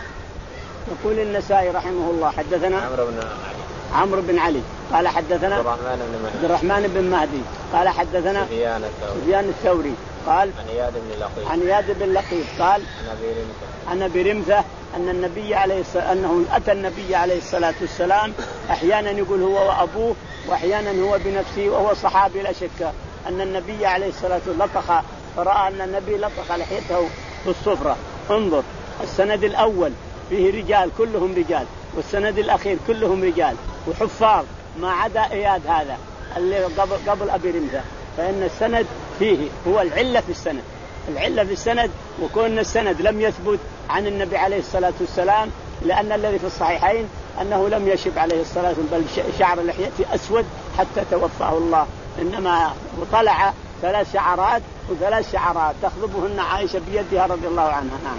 B: يقول النسائي رحمه الله حدثنا
A: عمرو بن علي
B: عمرو بن علي قال حدثنا
A: عبد الرحمن بن مهدي
B: عبد الرحمن بن مهدي قال حدثنا
A: سفيان الثوري
B: سفيان الثوري قال
A: عن إياد بن لقيط
B: عن إياد بن لقيط قال
A: عن أبي رمثة
B: عن أبي رمثة أن النبي عليه الصلاة أنه أتى النبي عليه الصلاة والسلام أحيانا يقول هو وأبوه وأحيانا هو بنفسه وهو صحابي لا شك أن النبي عليه الصلاة والسلام لطخ فرأى أن النبي لطخ لحيته بالصفرة. انظر السند الأول فيه رجال كلهم رجال والسند الأخير كلهم رجال وحفاظ ما عدا إياد هذا اللي قبل, قبل أبي رمثة فإن السند فيه هو العلة في السند العلة في السند وكون السند لم يثبت عن النبي عليه الصلاة والسلام لأن الذي في الصحيحين أنه لم يشب عليه الصلاة والسلام بل شعر لحيته أسود حتى توفاه الله إنما طلع ثلاث شعرات وثلاث شعرات تخضبهن عائشة بيدها رضي الله عنها. نعم.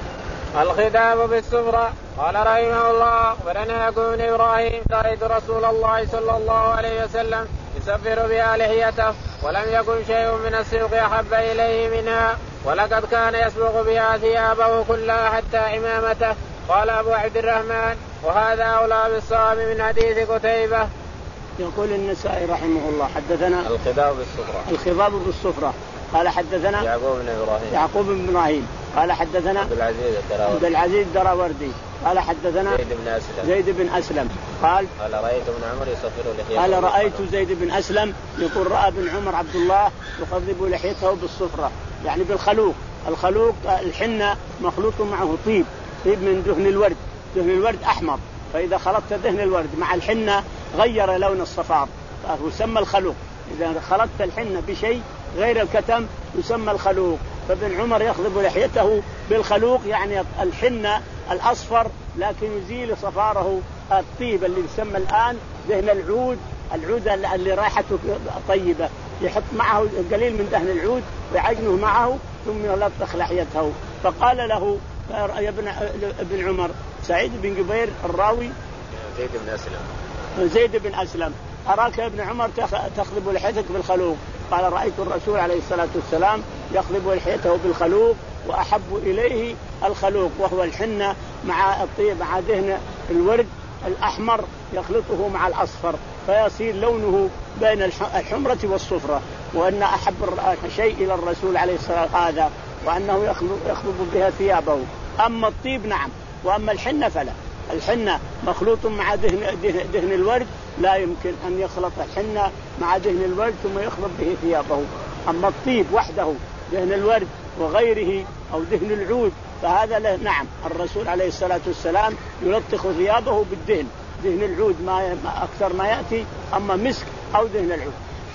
A: الخطاب بالسفرة. قال رحمه الله ولنا يكون إبراهيم رأيت رسول الله صلى الله عليه وسلم يسفر بها لحيته ولم يكن شيء من السوق أحب إليه منها ولقد كان يسبغ بها ثيابه كلها حتى إمامته. قال أبو عبد الرحمن وهذا أولى بالصواب من حديث قتيبة.
B: يقول النسائي رحمه الله حدثنا
A: الخضاب بالسفرة
B: الخضاب بالسفرة قال حدثنا
A: يعقوب بن إبراهيم
B: يعقوب بن إبراهيم قال حدثنا
A: عبد العزيز الدراوردي
B: عبد العزيز الدراوردي قال حدثنا
A: زيد بن أسلم
B: زيد بن أسلم قال
A: قال رأيت ابن عمر يصفر لحيته
B: قال رأيت زيد بن أسلم يقول رأى ابن عمر عبد الله يخضب لحيته بالصفرة يعني بالخلوق. الخلوق الحنة مخلوط معه طيب طيب من دهن الورد دهن الورد أحمر فإذا خلطت دهن الورد مع الحنة غير لون الصفار فيسمى الخلوق. إذا خلطت الحنة بشيء غير الكتم يسمى الخلوق. فابن عمر يخضب لحيته بالخلوق يعني الحنة الأصفر لكن يزيل صفاره الطيب اللي يسمى الآن دهن العود العود اللي راحته طيبة يحط معه قليل من دهن العود ويعجنه معه ثم يلطخ لحيته. فقال له يا ابن ابن عمر سعيد بن جبير الراوي
A: زيد بن أسلم
B: زيد بن أسلم أراك يا ابن عمر تخضب لحيتك بالخلوق. قال رأيت الرسول عليه الصلاة والسلام يخضب لحيته بالخلوق وأحب إليه الخلوق وهو الحنة مع الطيب مع دهن الورد الأحمر يخلطه مع الأصفر فيصير لونه بين الحمرة والصفرة وأن أحب شيء إلى الرسول عليه الصلاة والسلام هذا وأنه يخلط بها ثيابه. أما الطيب نعم وأما الحنة فلا. الحنة مخلوط مع دهن, دهن, دهن الورد لا يمكن أن يخلط الحنة مع دهن الورد ثم يخلط به ثيابه. أما الطيب وحده دهن الورد وغيره أو دهن العود فهذا له نعم الرسول عليه الصلاة والسلام يلطخ ثيابه بالدهن دهن العود ما أكثر ما يأتي أما مسك أو دهن العود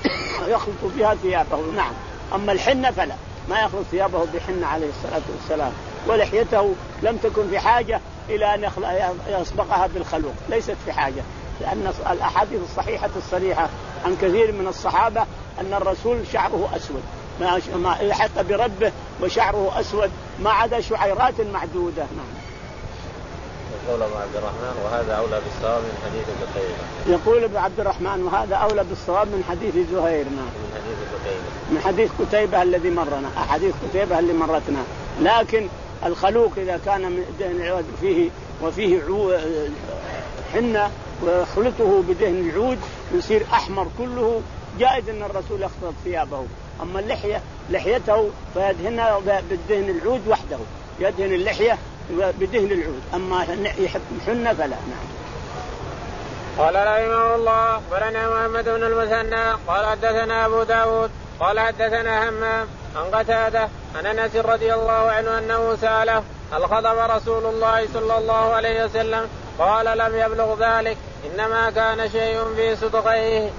B: يخلط بها ثيابه نعم. أما الحنة فلا ما يخلط ثيابه بحنة عليه الصلاة والسلام. ولحيته لم تكن في حاجة إلى أن يصبغها بالخلوق ليست في حاجة لأن الأحاديث الصحيحة الصريحة عن كثير من الصحابة أن الرسول شعره أسود ما يحق بربه وشعره أسود ما عدا شعيرات معدودة. نعم.
A: يقول ابن عبد الرحمن وهذا أولى بالصواب من حديث قتيبة.
B: يقول ابن عبد الرحمن وهذا أولى بالصواب من حديث زهير.
A: من حديث قتيبة.
B: من حديث قتيبة الذي مرنا، أحاديث قتيبة اللي مرتنا. لكن الخلوق إذا كان من دهن العود فيه وفيه حنة وخلطه بدهن العود يصير أحمر كله، جائز أن الرسول يخلط ثيابه. أما اللحية لحيته فيدهنها بالدهن العود وحده، يدهن اللحية بدهن العود، أما يحب حنة فلا. نعم.
A: قال رحمه الله أخبرنا محمد بن المثنى قال حدثنا أبو داود قال حدثنا همام عن قتادة عن أنس رضي الله عنه أنه سأله هل خطب رسول الله صلى الله عليه وسلم؟ قال لم يبلغ ذلك، إنما كان شيء في صدغيه.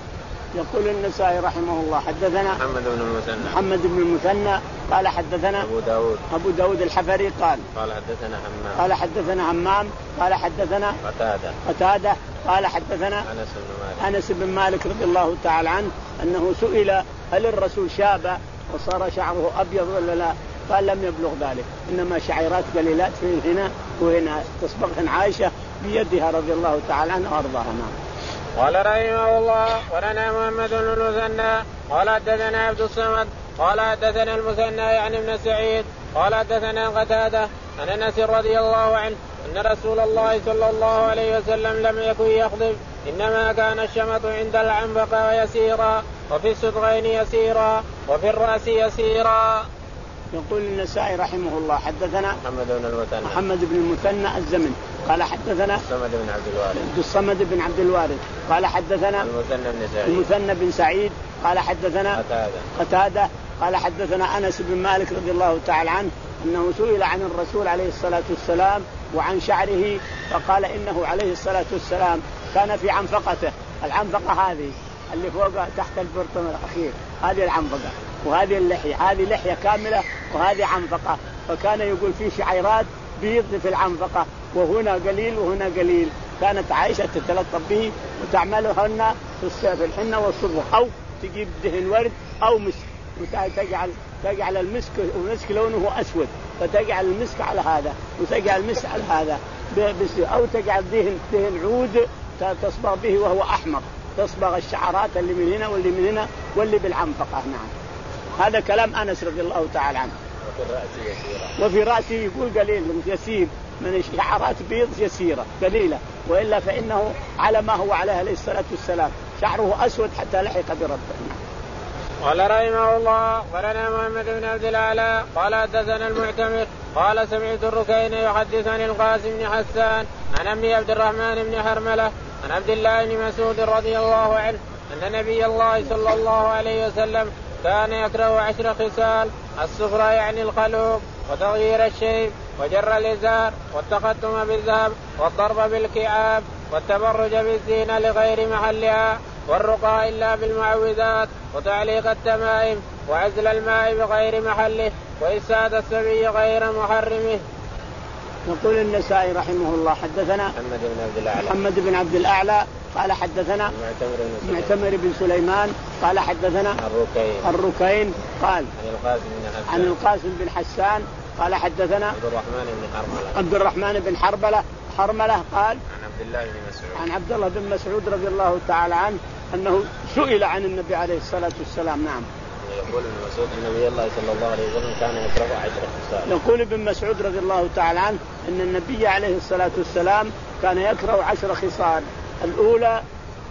B: يقول النسائي رحمه الله حدثنا
A: محمد بن المثنى
B: محمد بن المثنى قال حدثنا
A: أبو داود
B: أبو داود الحفري قال
A: قال حدثنا همام
B: قال حدثنا همام قال حدثنا
A: قتادة
B: قتادة قال حدثنا
A: أنس بن مالك
B: أنس بن مالك رضي الله تعالى عنه أنه سئل هل الرسول شاب وصار شعره أبيض ولا لا؟ قال لم يبلغ ذلك، إنما شعيرات قليلات في هنا وهنا تصبغهن عائشة بيدها رضي الله تعالى عنها وأرضاها.
A: قال رحمه الله ولنا محمد بن المثنى قال حدثنا عبد الصمد قال حدثنا المثنى يعني ابن سعيد قال حدثنا قتادة عن أنس رضي الله عنه أن رسول الله صلى الله عليه وسلم لم يكن يخطب، إنما كان الشمط عند العنبق يسيرا وفي الصدغين يسيرا وفي الرأس يسيرا.
B: يقول النسائي رحمه الله حدثنا
A: محمد بن المثنى
B: محمد بن المثنى الزمن قال حدثنا
A: الصمد بن عبد الوارث
B: الصمد بن عبد الوارث قال حدثنا
A: المثنى بن سعيد
B: المثنى بن سعيد قال حدثنا
A: قتادة
B: قتادة قال حدثنا أنس بن مالك رضي الله تعالى عنه أنه سئل عن الرسول عليه الصلاة والسلام وعن شعره، فقال إنه عليه الصلاة والسلام كان في عنفقته، العنفقة هذه اللي فوق تحت البرطم الأخير هذه العنفقة، وهذه اللحية هذه لحية كاملة وهذه عنفقة، فكان يقول في شعيرات بيض في العنفقة وهنا قليل وهنا قليل، كانت عائشة تتلطف به وتعملهن في الحنة والصبغ، أو تجيب دهن ورد أو مسك وتجعل تجعل المسك والمسك لونه أسود فتجعل المسك على هذا وتجعل المسك على هذا، أو تجعل دهن دهن عود تصبغ به وهو أحمر، تصبغ الشعرات اللي من هنا واللي من هنا واللي بالعنفقة. نعم. هذا كلام أنس رضي الله تعالى عنه.
A: وفي الرأس يسيرة
B: وفي رأسه يقول قليل يسير من الشعرات بيض يسيرة قليلة، وإلا فإنه على ما هو عليه عليه الصلاة والسلام شعره أسود حتى لحق بربه.
A: قال رحمه الله ولنا محمد بن عبد الأعلى قال حدثنا المعتمر قال سمعت الركين يحدث عن القاسم بن حسان عن أبي عبد الرحمن بن حرملة عن عبد الله بن مسعود رضي الله عنه أن نبي الله صلى الله عليه وسلم كان يكره عشر خصال: السفرة يعني الخلوق، وتغيير الشيب، وجر الإزار، والتختم بالذهب، والضرب بالكعاب، والتبرج بالزينة لغير محلها، والرقى إلا بالمعوذات، وتعليق التمائم، وعزل الماء بغير محله، وإفساد السبي غير محرمه.
B: يقول النسائي رحمه الله حدثنا
A: محمد بن عبد الأعلى
B: محمد بن عبد الأعلى قال حدثنا معتمر بن سليمان قال حدثنا
A: الركين
B: الركين قال
A: عن القاسم بن حسان
B: عن القاسم بن حسان قال حدثنا
A: عبد الرحمن بن حرملة
B: عبد الرحمن بن حرملة حرملة قال
A: عن عبد الله بن مسعود
B: عن عبد الله بن مسعود رضي الله تعالى عنه أنه سئل عن النبي عليه الصلاة والسلام. نعم.
A: يقول ابن مسعود أن النبي الله صلى الله عليه وسلم كان يكره عشر خصال.
B: يقول ابن مسعود رضي الله تعالى عنه أن النبي عليه الصلاة والسلام كان يكره عشر خصال. الأولى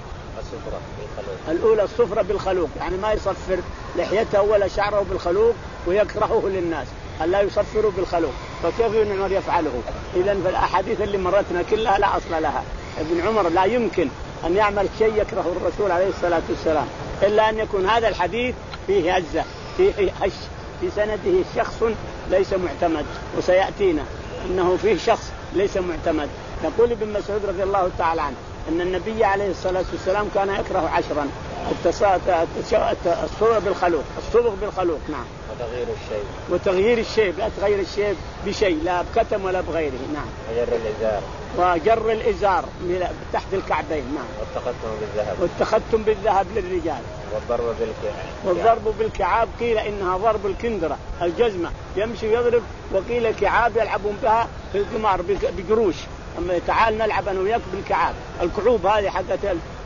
A: الصفرة بالخلوق
B: الأولى الصفرة بالخلوق، يعني ما يصفر لحيته ولا شعره بالخلوق، ويكرهه للناس أن لا يصفروا بالخلوق، فكيف ابن عمر يفعله؟ إذن فالأحاديث اللي مرتنا كلها لا أصل لها. ابن عمر لا يمكن أن يعمل شيء يكره الرسول عليه الصلاة والسلام إلا أن يكون هذا الحديث فيه هزة، فيه هش، في سنده شخص ليس معتمد، وسيأتينا أنه فيه شخص ليس معتمد. يقول ابن مسعود رضي الله تعالى عنه أن النبي عليه الصلاة والسلام كان يكره عشرا: الصبغ بالخلوق، الصبغ بالخلوق نعم،
A: وتغيير الشيب
B: وتغيير الشيب، لا تغيير الشيب بشيء لا بكتم ولا بغيره نعم،
A: وجر الإزار
B: وجر الإزار تحت الكعبين نعم،
A: والتختم بالذهب
B: والتختم بالذهب للرجال،
A: والضرب بالكعاب
B: والضرب بالكعاب قيل إنها ضرب الكندرة الجزمة يمشي يضرب، وقيل كعاب يلعبون بها في القمار بقروش. أما تعال نلعب أنا وياك بالكعاب، الكعوب هذه حقت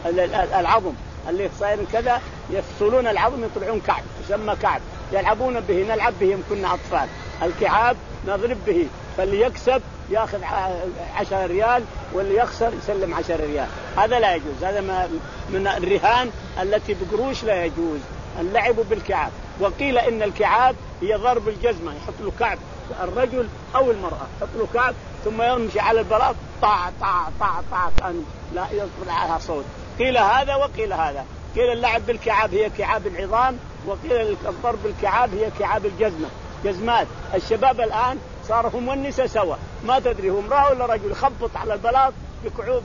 B: العظم اللي صاير كذا، يفصلون العظم يطلعون كعب يسمى كعب، يلعبون به، نلعب به كنا أطفال. الكعاب نضرب به، فاللي يكسب ياخذ عشر ريال واللي يخسر يسلم عشر ريال. هذا لا يجوز، هذا من الرهان التي بقروش لا يجوز اللعب بالكعاب. وقيل إن الكعاب هي ضرب الجزمة، يحط له كعب الرجل أو المرأة، يحط له كعب ثم يمشي على البلاط طع طع طع طع كأن لا يطلع عليها صوت. قيل هذا وقيل هذا، قيل اللعب بالكعاب هي كعاب العظام، وقيل الضرب بالكعاب هي كعاب الجزمة، جزمات. الشباب الآن صار هم والنساء سوا، ما تدري هو امرأة ولا رجل، يخبط على البلاط بكعوب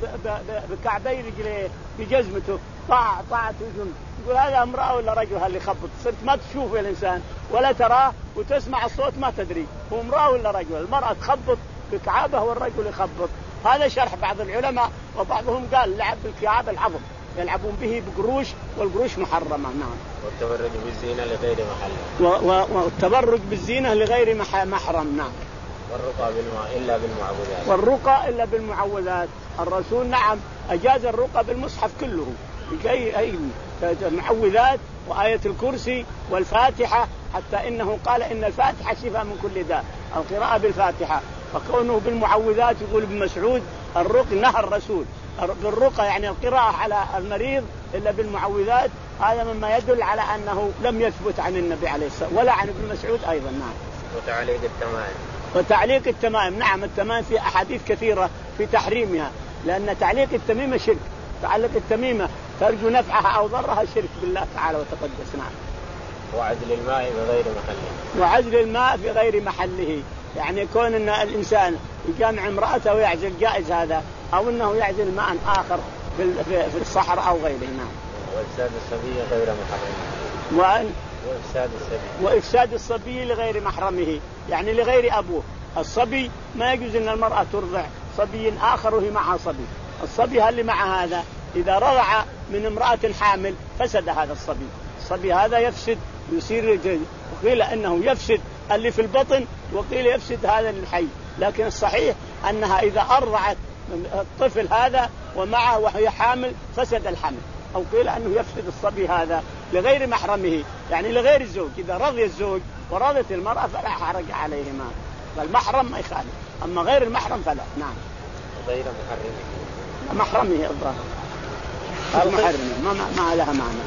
B: بكعبي رجليه بجزمته طع طع تجن، يقول هذا امرأة ولا رجل اللي يخبط. صرت ما تشوف الإنسان ولا تراه وتسمع الصوت ما تدري هو امرأة ولا رجل. المرأة تخبط بكعابه والرجل يخبط. هذا شرح بعض العلماء، وبعضهم قال لعب بالكعاب العظم يلعبون به بقروش، والقروش محرمة. نعم.
A: والتبرج بالزينة لغير محل.
B: والتبرج بالزينة لغير محرم. نعم.
A: والرقى بالمع... إلا بالمعوذات.
B: والرقى إلا بالمعوذات. الرسول نعم أجاز الرقى بالمصحف كله، أي أي المعوذات وآية الكرسي والفاتحة، حتى إنه قال إن الفاتحة شفاء من كل داء، القراءة بالفاتحة. فكونه بالمعوذات يقول ابن مسعود الرقى نهى الرسول بالرقى يعني القراءة على المريض إلا بالمعوذات، هذا مما يدل على أنه لم يثبت عن النبي عليه الصلاة والسلام ولا عن ابن مسعود أيضا. نعم.
A: وتعليق التمائم.
B: وتعليق التمائم نعم، التمائم في أحاديث كثيرة في تحريمها، لأن تعليق التميمة شرك. تعلق التميمة ترجو نفعها أو ضرها شرك بالله تعالى وتقدس. نعم.
A: وعزل الماء بغير محله.
B: وعزل الماء في غير محله، يعني يكون أن الإنسان يجامع امرأته ويعزل، جائز هذا، أو أنه يعزل ماء آخر في الصحراء أو غيره. نعم.
A: وإفساد الصبي غير محرمه.
B: وأن
A: وإفساد الصبي.
B: وإفساد الصبي لغير محرمه، يعني لغير أبوه. الصبي ما يجوز أن المرأة ترضع صبي آخر وهي معها صبي. الصبي اللي مع هذا إذا رضع من امرأة حامل فسد هذا الصبي. الصبي هذا يفسد يصير، وقيل أنه يفسد اللي في البطن وقيل يفسد هذا الحي، لكن الصحيح أنها إذا أرضعت الطفل هذا ومعه وهي حامل فسد الحمل، أو قيل أنه يفسد الصبي هذا لغير محرمه، يعني لغير الزوج. إذا رضي الزوج ورضت المرأة فلا حرج عليهما، فالمحرم ما يخالف، أما غير المحرم فلا. نعم.
A: غير محرمه.
B: محرمه الظاهر المحرمه ما ما لها معنى.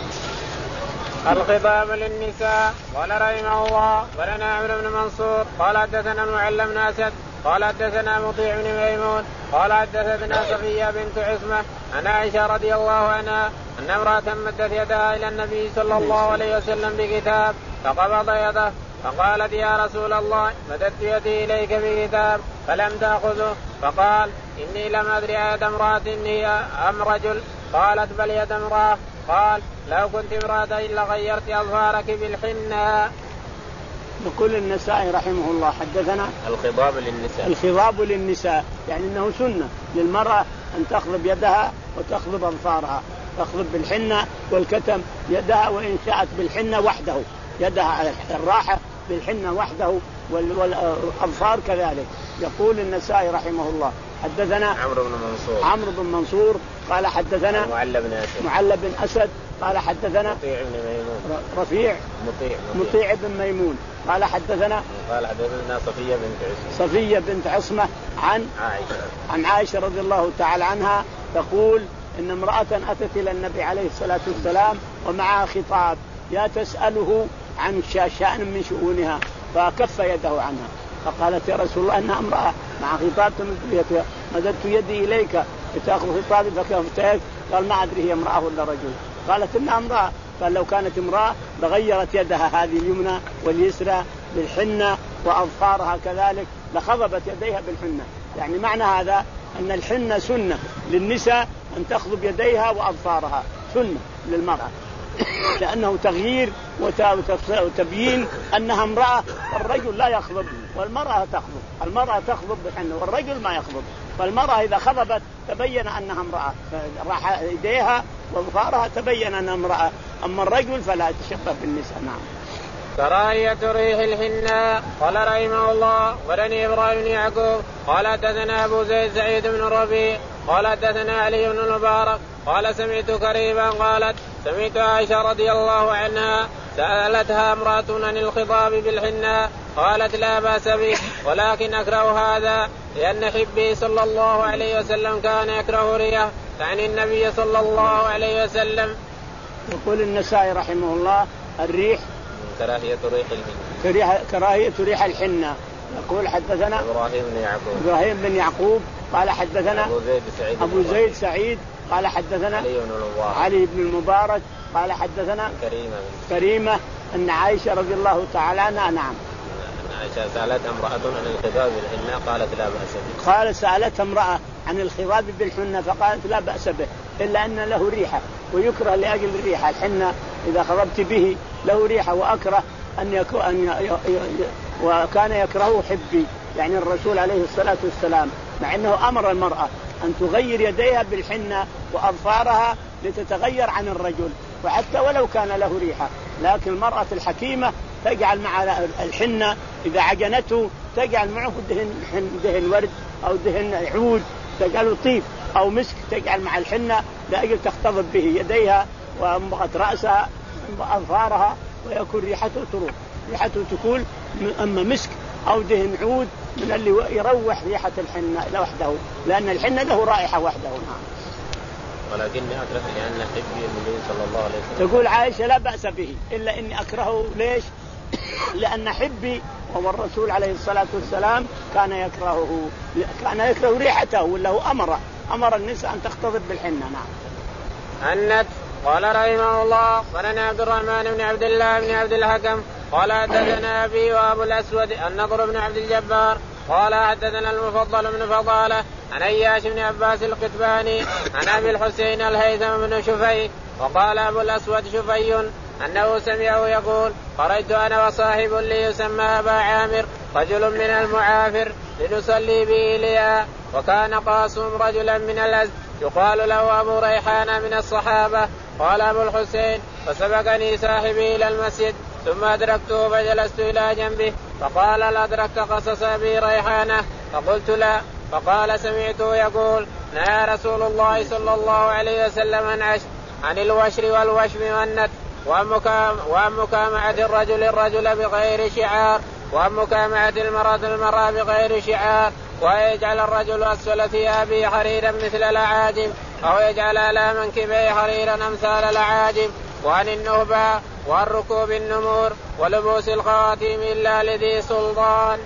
A: الخطاب للنساء. قال رحمه الله ولنا عمرو بن منصور قال حدثنا المعلى بن اسد قال حدثنا مطيع بن ميمون قال حدثتنا صفية بنت عصمة عن عائشة رضي الله عنها أن امرأة مدت يدها إلى النبي صلى الله عليه وسلم بكتاب فقبض يده فقالت يا رسول الله مددت يدي إليك بكتاب فلم تأخذه، فقال إني لم أدري يد امرأة هي أم رجل، قالت بل يد امرأة، قال لو كنت امرأة إلا غيرت أظفارك بالحناء.
B: يقول النسائي رحمه الله حدثنا
A: الخضاب للنساء.
B: الخضاب للنساء يعني أنه سنة للمرأة أن تخضب يدها وتخضب أظفارها، تخضب بالحنة والكتم يدها، وإن شاءت بالحنة وحده يدها الراحة بالحنة وحده والأظفار كذلك. يقول النسائي رحمه الله حدثنا
A: عمرو بن منصور
B: عمرو بن منصور قال حدثنا
A: معلى بن أسد
B: معلى بن أسد قال حدثنا
A: مطيع بن ميمون
B: رفيع
A: مطيع
B: مطيع بن ميمون قال حدثنا
A: قال حدثنا صفية بنت عصمة
B: صفية بنت عصمة عن
A: عائشة عن
B: عائشة رضي الله تعالى عنها تقول إن امرأة أتت إلى النبي عليه الصلاة والسلام ومعها خطاب يا تسأله عن شأن من شؤونها، فكف يده عنها فقالت يا رسول الله أنها امرأة مع خطاب مددت يدي إليك لتأخذ خطابي فكفتك، قال ما أدري هي امرأة ولا رجل، قالت إنها امرأة، قال لو كانت امرأة لغيرت يدها هذه اليمنى واليسرى بالحنة وأظفارها كذلك لخضبت يديها بالحنة. يعني معنى هذا أن الحنة سنة للنساء أن تخضب يديها وأظفارها، سنة للمرأة لأنه تغيير وتبيين أنها امرأة، والرجل لا يخضب والمرأة تخضب، المرأة تخضب بالحنة والرجل ما يخضب، فالمرأة إذا خضبت تبين أنها امرأة، راح يديها وأظفارها تبين أنها امرأة، أما الرجل فلا يتشبه بالنساء. نعم.
A: كراهية ريح الحناء. قال رحمه الله ولني إبراهيم بن يعقوب قال حدثنا أبو زيد سعيد بن الربيع قال حدثنا علي بن المبارك قال سمعت كريبا قالت سمعت عائشة رضي الله عنها سألتها امرأة عن الخضاب بالحناء قالت لا بأس به ولكن أكره هذا لأن حبي صلى الله عليه وسلم كان يكره ريحه يعني النبي صلى الله عليه وسلم.
B: يقول النسائي رحمه الله الريح
A: كراهية ريح الحنة
B: كراهية ريح الحنة. يقول حدثنا
A: إبراهيم بن يعقوب
B: إبراهيم بن يعقوب قال حدثنا
A: أبو زيد سعيد,
B: أبو زيد سعيد قال حدثنا
A: علي بن المبارك,
B: علي بن المبارك قال حدثنا
A: كريمة,
B: كريمة أن عائشة رضي الله تعالى عنها نعم
A: عائشة سألتها امرأة عن الخضاب بالحنة قالت لا بأس به.
B: قال سألتها امرأة عن الخضاب بالحنة فقالت لا بأس به إلا أن له ريحة ويكره لأجل الريحة. الحنة إذا خضبت به له ريحة وأكره أن يكون أن ي... ي... وكان يكره حبي يعني الرسول عليه الصلاة والسلام مع أنه أمر المرأة أن تغير يديها بالحنة وأظفارها لتتغير عن الرجل وحتى ولو كان له ريحة لكن المرأة الحكيمة تجعل مع الحنة إذا عجنته تجعل معه دهن, دهن ورد أو دهن عود تجعله طيب أو مسك تجعل مع الحنة لأجل تختلط به يديها ومبغة رأسها وأظفارها ويكون ريحته تروح ريحته تكون أما مسك أو دهن عود من اللي يروح ريحة الحنة لوحده لأن الحنة له رائحة وحده.
A: ولكني أكره لأن حبي النبي صلى الله عليه وسلم.
B: تقول عائشة لا بأس به إلا إني أكرهه ليش؟ لأن حبي وهو الرسول عليه الصلاة والسلام كان يكرهه كان يكره ريحته ولا هو أمر أمر النساء أن تختلط بالحنة. نعم.
A: النت. قال رحمه الله قالنا عبد الرحمن بن عبد الله بن عبد الحكم قال حدثنا أبي وأبو الأسود النضر بن عبد الجبار قال حدثنا المفضل بن فضالة عن أياش بن عباس القتباني عن أبي الحسين الهيثم بن شفي وقال أبو الأسود شفي أنه سمعه يقول خرجت أنا وصاحب لي يسمى أبا عامر رجل من المعافر لنصلي به ليا وكان قاسم رجلا من الأزد يقال له أبو ريحان من الصحابة. قال أبو الحسين فسبقني صاحبي إلى المسجد ثم أدركته فجلست إلى جنبه فقال لا أدركت قصص أبي ريحانة فقلت لا فقال سمعته يقول نهى رسول الله صلى الله عليه وسلم عن, عن الوشر والوشم والنت وعن مكامعة الرجل الرجل بغير شعار وعن مكامعة المرأة المرأة بغير شعار ويجعل الرجل أسفل ثيابه حريرا مثل الأعاجم أو يجعل على منكبيه حريرا أمثال الأعاجم وعن النهبة وعن ركوب النمور ولبوس الخواتيم إلا لذي سلطان.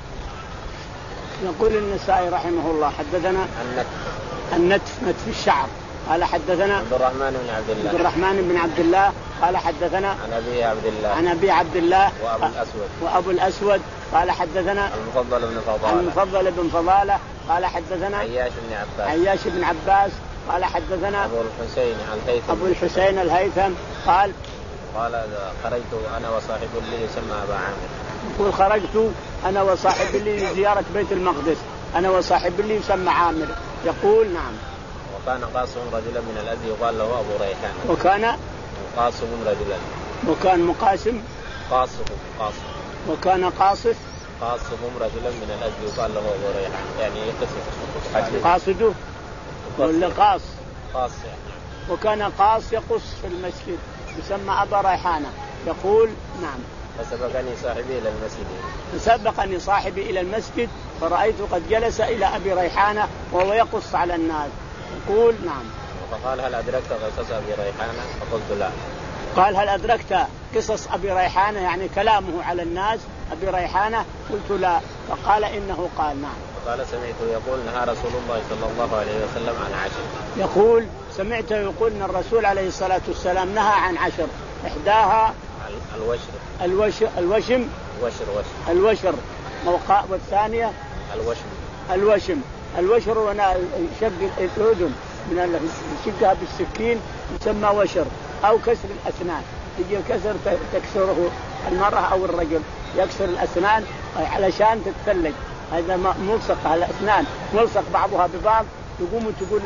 B: يقول النسائي رحمه الله حدثنا
A: النتف
B: النتف نتف الشعر قال حدثنا
A: عبد الرحمن بن عبد الله
B: عبد الرحمن بن عبد الله قال حدثنا
A: عن أبي عبد الله
B: عن أبي عبد الله
A: وأبو الأسود
B: وأبو الأسود قال حدثنا
A: المفضل بن فضالة
B: المفضل بن فضالة قال حدثنا
A: عياش بن عباس
B: عياش بن عباس قال حدثنا
A: أبو الحسين الهيثم
B: أبو الحسين الهيثم قال
A: قال خرجت أنا وصاحب لي يسمى أبا عامر
B: يقول خرجت أنا وصاحب لي لزيارة بيت المقدس أنا وصاحب لي يسمى عامر يقول نعم.
A: وكان قاسم رجلا من الأزد يقال له أبو ريحان
B: وكان
A: قاسم رجلا
B: وكان مقاسم
A: قاسم قاسم
B: وكان قاصف
A: قاسم رجلا من الأزد يقال له أبو ريحان يعني يقصد
B: قاصده ولا قاص
A: قاص يعني.
B: وكان قاص يقص في المسجد يسمى أبا ريحانة يقول نعم.
A: فسبقني صاحبي إلى المسجد
B: فسبقني صاحبي إلى المسجد فرأيته قد جلس إلى أبي ريحانة وهو يقص على الناس يقول نعم.
A: فقال هل أدركت قصص أبي ريحانة فقلت لا.
B: قال هل أدركت قصص أبي ريحانة يعني كلامه على الناس أبي ريحانة قلت لا فقال إنه قال نعم.
A: فقال سمعته يقول نهى رسول الله صلى الله عليه وسلم عن عشر
B: يقول سمعته يقول أن الرسول عليه الصلاة والسلام نهى عن عشر إحداها
A: الوشر
B: الوشر الوشم
A: وشر وشر
B: الوشر موقع والثانية
A: الوشم
B: الوشم الوشر وانا شق الأذن من شقها بالسكين يسمى وشر أو كسر الأسنان تجي الكسر تكسره المرأة أو الرجل يكسر الأسنان علشان تتثلج هذا ملصق على الأسنان ملصق بعضها ببعض تقوم تقول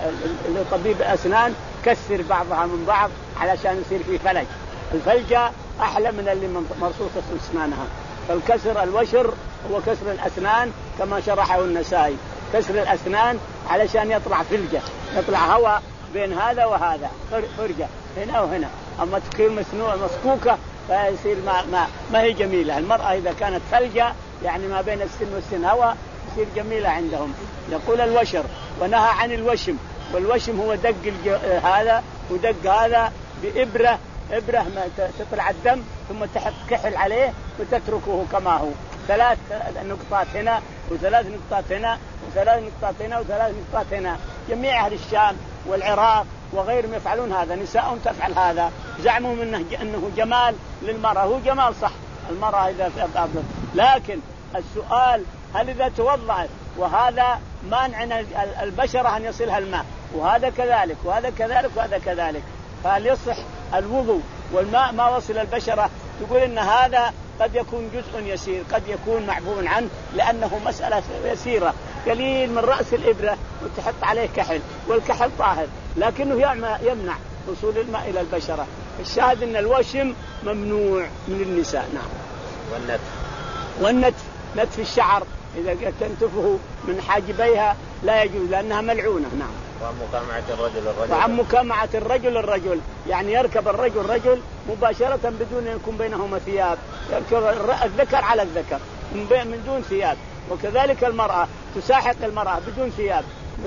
B: لطبيب الأسنان كسر بعضها من بعض علشان يصير في فلج. الفلجة أحلى من اللي مرصوصة أسنانها. فالكسر الوشر هو كسر الأسنان كما شرحه النسائي، كسر الأسنان علشان يطلع فلجة، يطلع هواء بين هذا وهذا، فرجة هنا وهنا. أما تكون مسنوعة مسكوكة فيصير ما, ما, ما هي جميلة. المرأة إذا كانت فلجة يعني ما بين السن والسن هواء تصير جميلة عندهم. يقول الوشر ونهى عن الوشم، والوشم هو دق هذا ودق هذا بإبرة، إبرة ما تطلع الدم ثم تحط كحل عليه وتتركه كما هو، ثلاث نقطات هنا وثلاث نقطات هنا وثلاث نقطات هنا وثلاث نقطات هنا. جميع أهل الشام والعراق وغيرهم يفعلون هذا، نساء تفعل هذا، زعموا منه أنه جمال للمرأة. هو جمال صح المرأة إذا أفضل، لكن السؤال هل إذا توضعت وهذا مانع البشرة أن يصلها الماء وهذا كذلك وهذا كذلك وهذا كذلك، فهل يصح الوضوء والماء ما وصل البشرة؟ تقول إن هذا قد يكون جزء يسير، قد يكون معفو عنه لأنه مسألة يسيرة، قليل من رأس الإبرة وتحط عليه كحل، والكحل طاهر لكنه يمنع وصول الماء إلى البشرة. الشاهد أن الوشم ممنوع من النساء. نعم.
A: والنتف
B: والنتف نتف الشعر إذا تنتفه من حاجبيها لا يجوز لأنها ملعونة. نعم.
A: وعن مكامعة الرجل الرجل
B: وعن مكامعة الرجل الرجل يعني يركب الرجل رجل مباشرة بدون أن يكون بينهما ثياب، يركب الذكر على الذكر من دون ثياب. وكذلك المرأة تساحق المرأة بدون ثياب،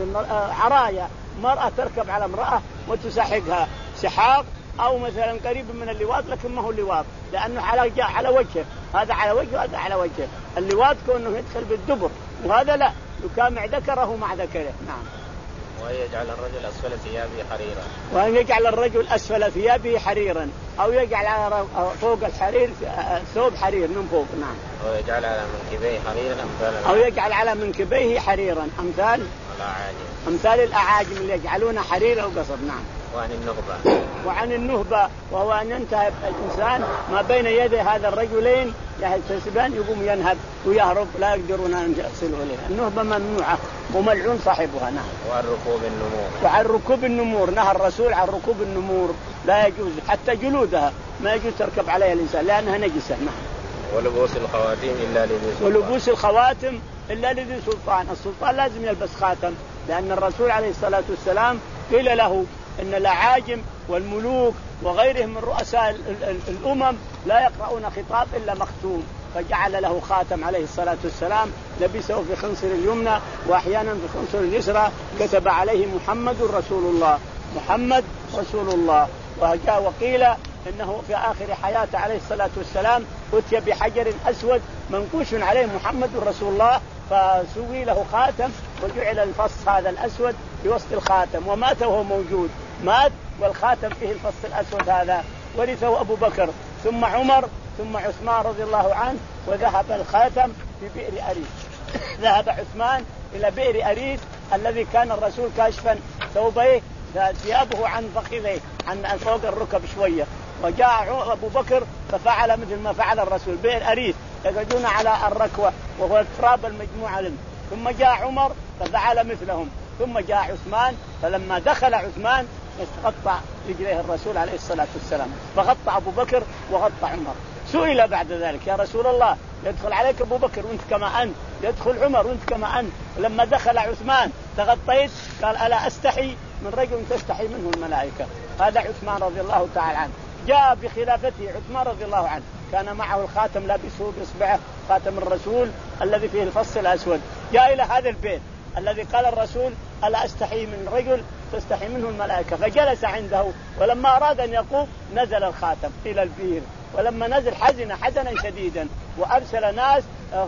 B: عرايا مرأة تركب على امرأة وتساحقها سحاق أو مثلا قريب من اللواط لكن ما هو اللواط لأنه على على وجهه، هذا على وجهه هذا على وجهه. اللواط كونه يدخل بالدبر وهذا لا، يكامع ذكره مع ذكره. نعم.
A: وأن يجعل الرجل أسفل ثيابه حريرا
B: وأن يجعل الرجل أسفل ثيابه حريرا أو يجعل على فوق الحرير ثوب حرير من فوق. نعم.
A: أو يجعل على منكبيه حريرا أمثال
B: أو يجعل على منكبيه حريرا أمثال
A: الأعاجم
B: أمثال الأعاجم اللي يجعلون حرير أو قصب. نعم.
A: وعن النهبة
B: وعن النهبة وهو أن ينتهب الإنسان ما بين يدي هذا الرجلين يحتسبان يقوم ينهب ويهرب لا يقدرون أن يصلوا إليه. النهبة ممنوعة وملعون صاحبها. نعم.
A: وعن ركوب النمور
B: وعن ركوب النمور نهى الرسول عن ركوب النمور، لا يجوز حتى جلودها ما يجوز تركب عليها الإنسان لأنها نجسة. نعم.
A: ولبوس الخواتيم إلا لذي سلطان
B: ولبوس الخواتم إلا لذي سلطان. السلطان لازم يلبس خاتم لأن الرسول عليه الصلاة والسلام قيل له إن الأعاجم والملوك وغيرهم من رؤساء الأمم لا يقرؤون خطاب إلا مختوم، فجعل له خاتم عليه الصلاة والسلام لبسه في خنصر اليمنى وأحيانا في خنصر اليسرى، كتب عليه محمد رسول الله، محمد رسول الله. وجاء وقيل إنه في آخر حياته عليه الصلاة والسلام أتي بحجر أسود منقوش عليه محمد رسول الله، فسوي له خاتم وجعل الفص هذا الأسود في وسط الخاتم، ومات وهو موجود، مات والخاتم فيه الفص الأسود هذا. ورثه أبو بكر ثم عمر ثم عثمان رضي الله عنه، وذهب الخاتم في بئر أريس. ذهب عثمان إلى بئر أريس الذي كان الرسول كاشفا ثوبيه ثيابه عن فخذيه عن فوق الركب شوية، وجاء أبو بكر ففعل مثل ما فعل الرسول. بئر أريس يقعدون على الركوة وهو التراب المجموعة لهم. ثم جاء عمر ففعل مثلهم، ثم جاء عثمان، فلما دخل عثمان غطى رجليه الرسول عليه الصلاة والسلام، فغطى أبو بكر وغطى عمر. سئل بعد ذلك يا رسول الله يدخل عليك أبو بكر وانت كما أنت، يدخل عمر وانت كما أنت، لما دخل عثمان تغطيت؟ قال ألا أستحي من رجل تستحي منه الملائكة. هذا عثمان رضي الله تعالى عنه. جاء بخلافته عثمان رضي الله عنه كان معه الخاتم لابسه بإصبعه، خاتم الرسول الذي فيه الفص الأسود. جاء إلى هذا البيت الذي قال الرسول ألا أستحي من رجل تستحي منه الملائكة، فجلس عنده، ولما أراد أن يقوم نزل الخاتم إلى البير، ولما نزل حزن حزنا شديدا، وأرسل ناس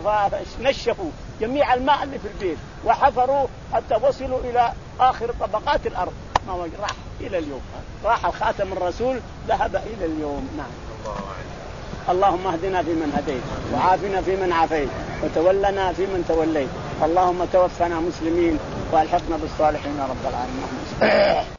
B: نشفوا جميع الماء اللي في البير وحفروا حتى وصلوا إلى آخر طبقات الأرض، ما راح إلى اليوم، راح الخاتم الرسول ذهب إلى اليوم. نعم. اللهم اهدنا فيمن هديت، وعافنا فيمن عافيت، وتولنا فيمن توليت، اللهم توفنا مسلمين والحقنا بالصالحين رب العالمين.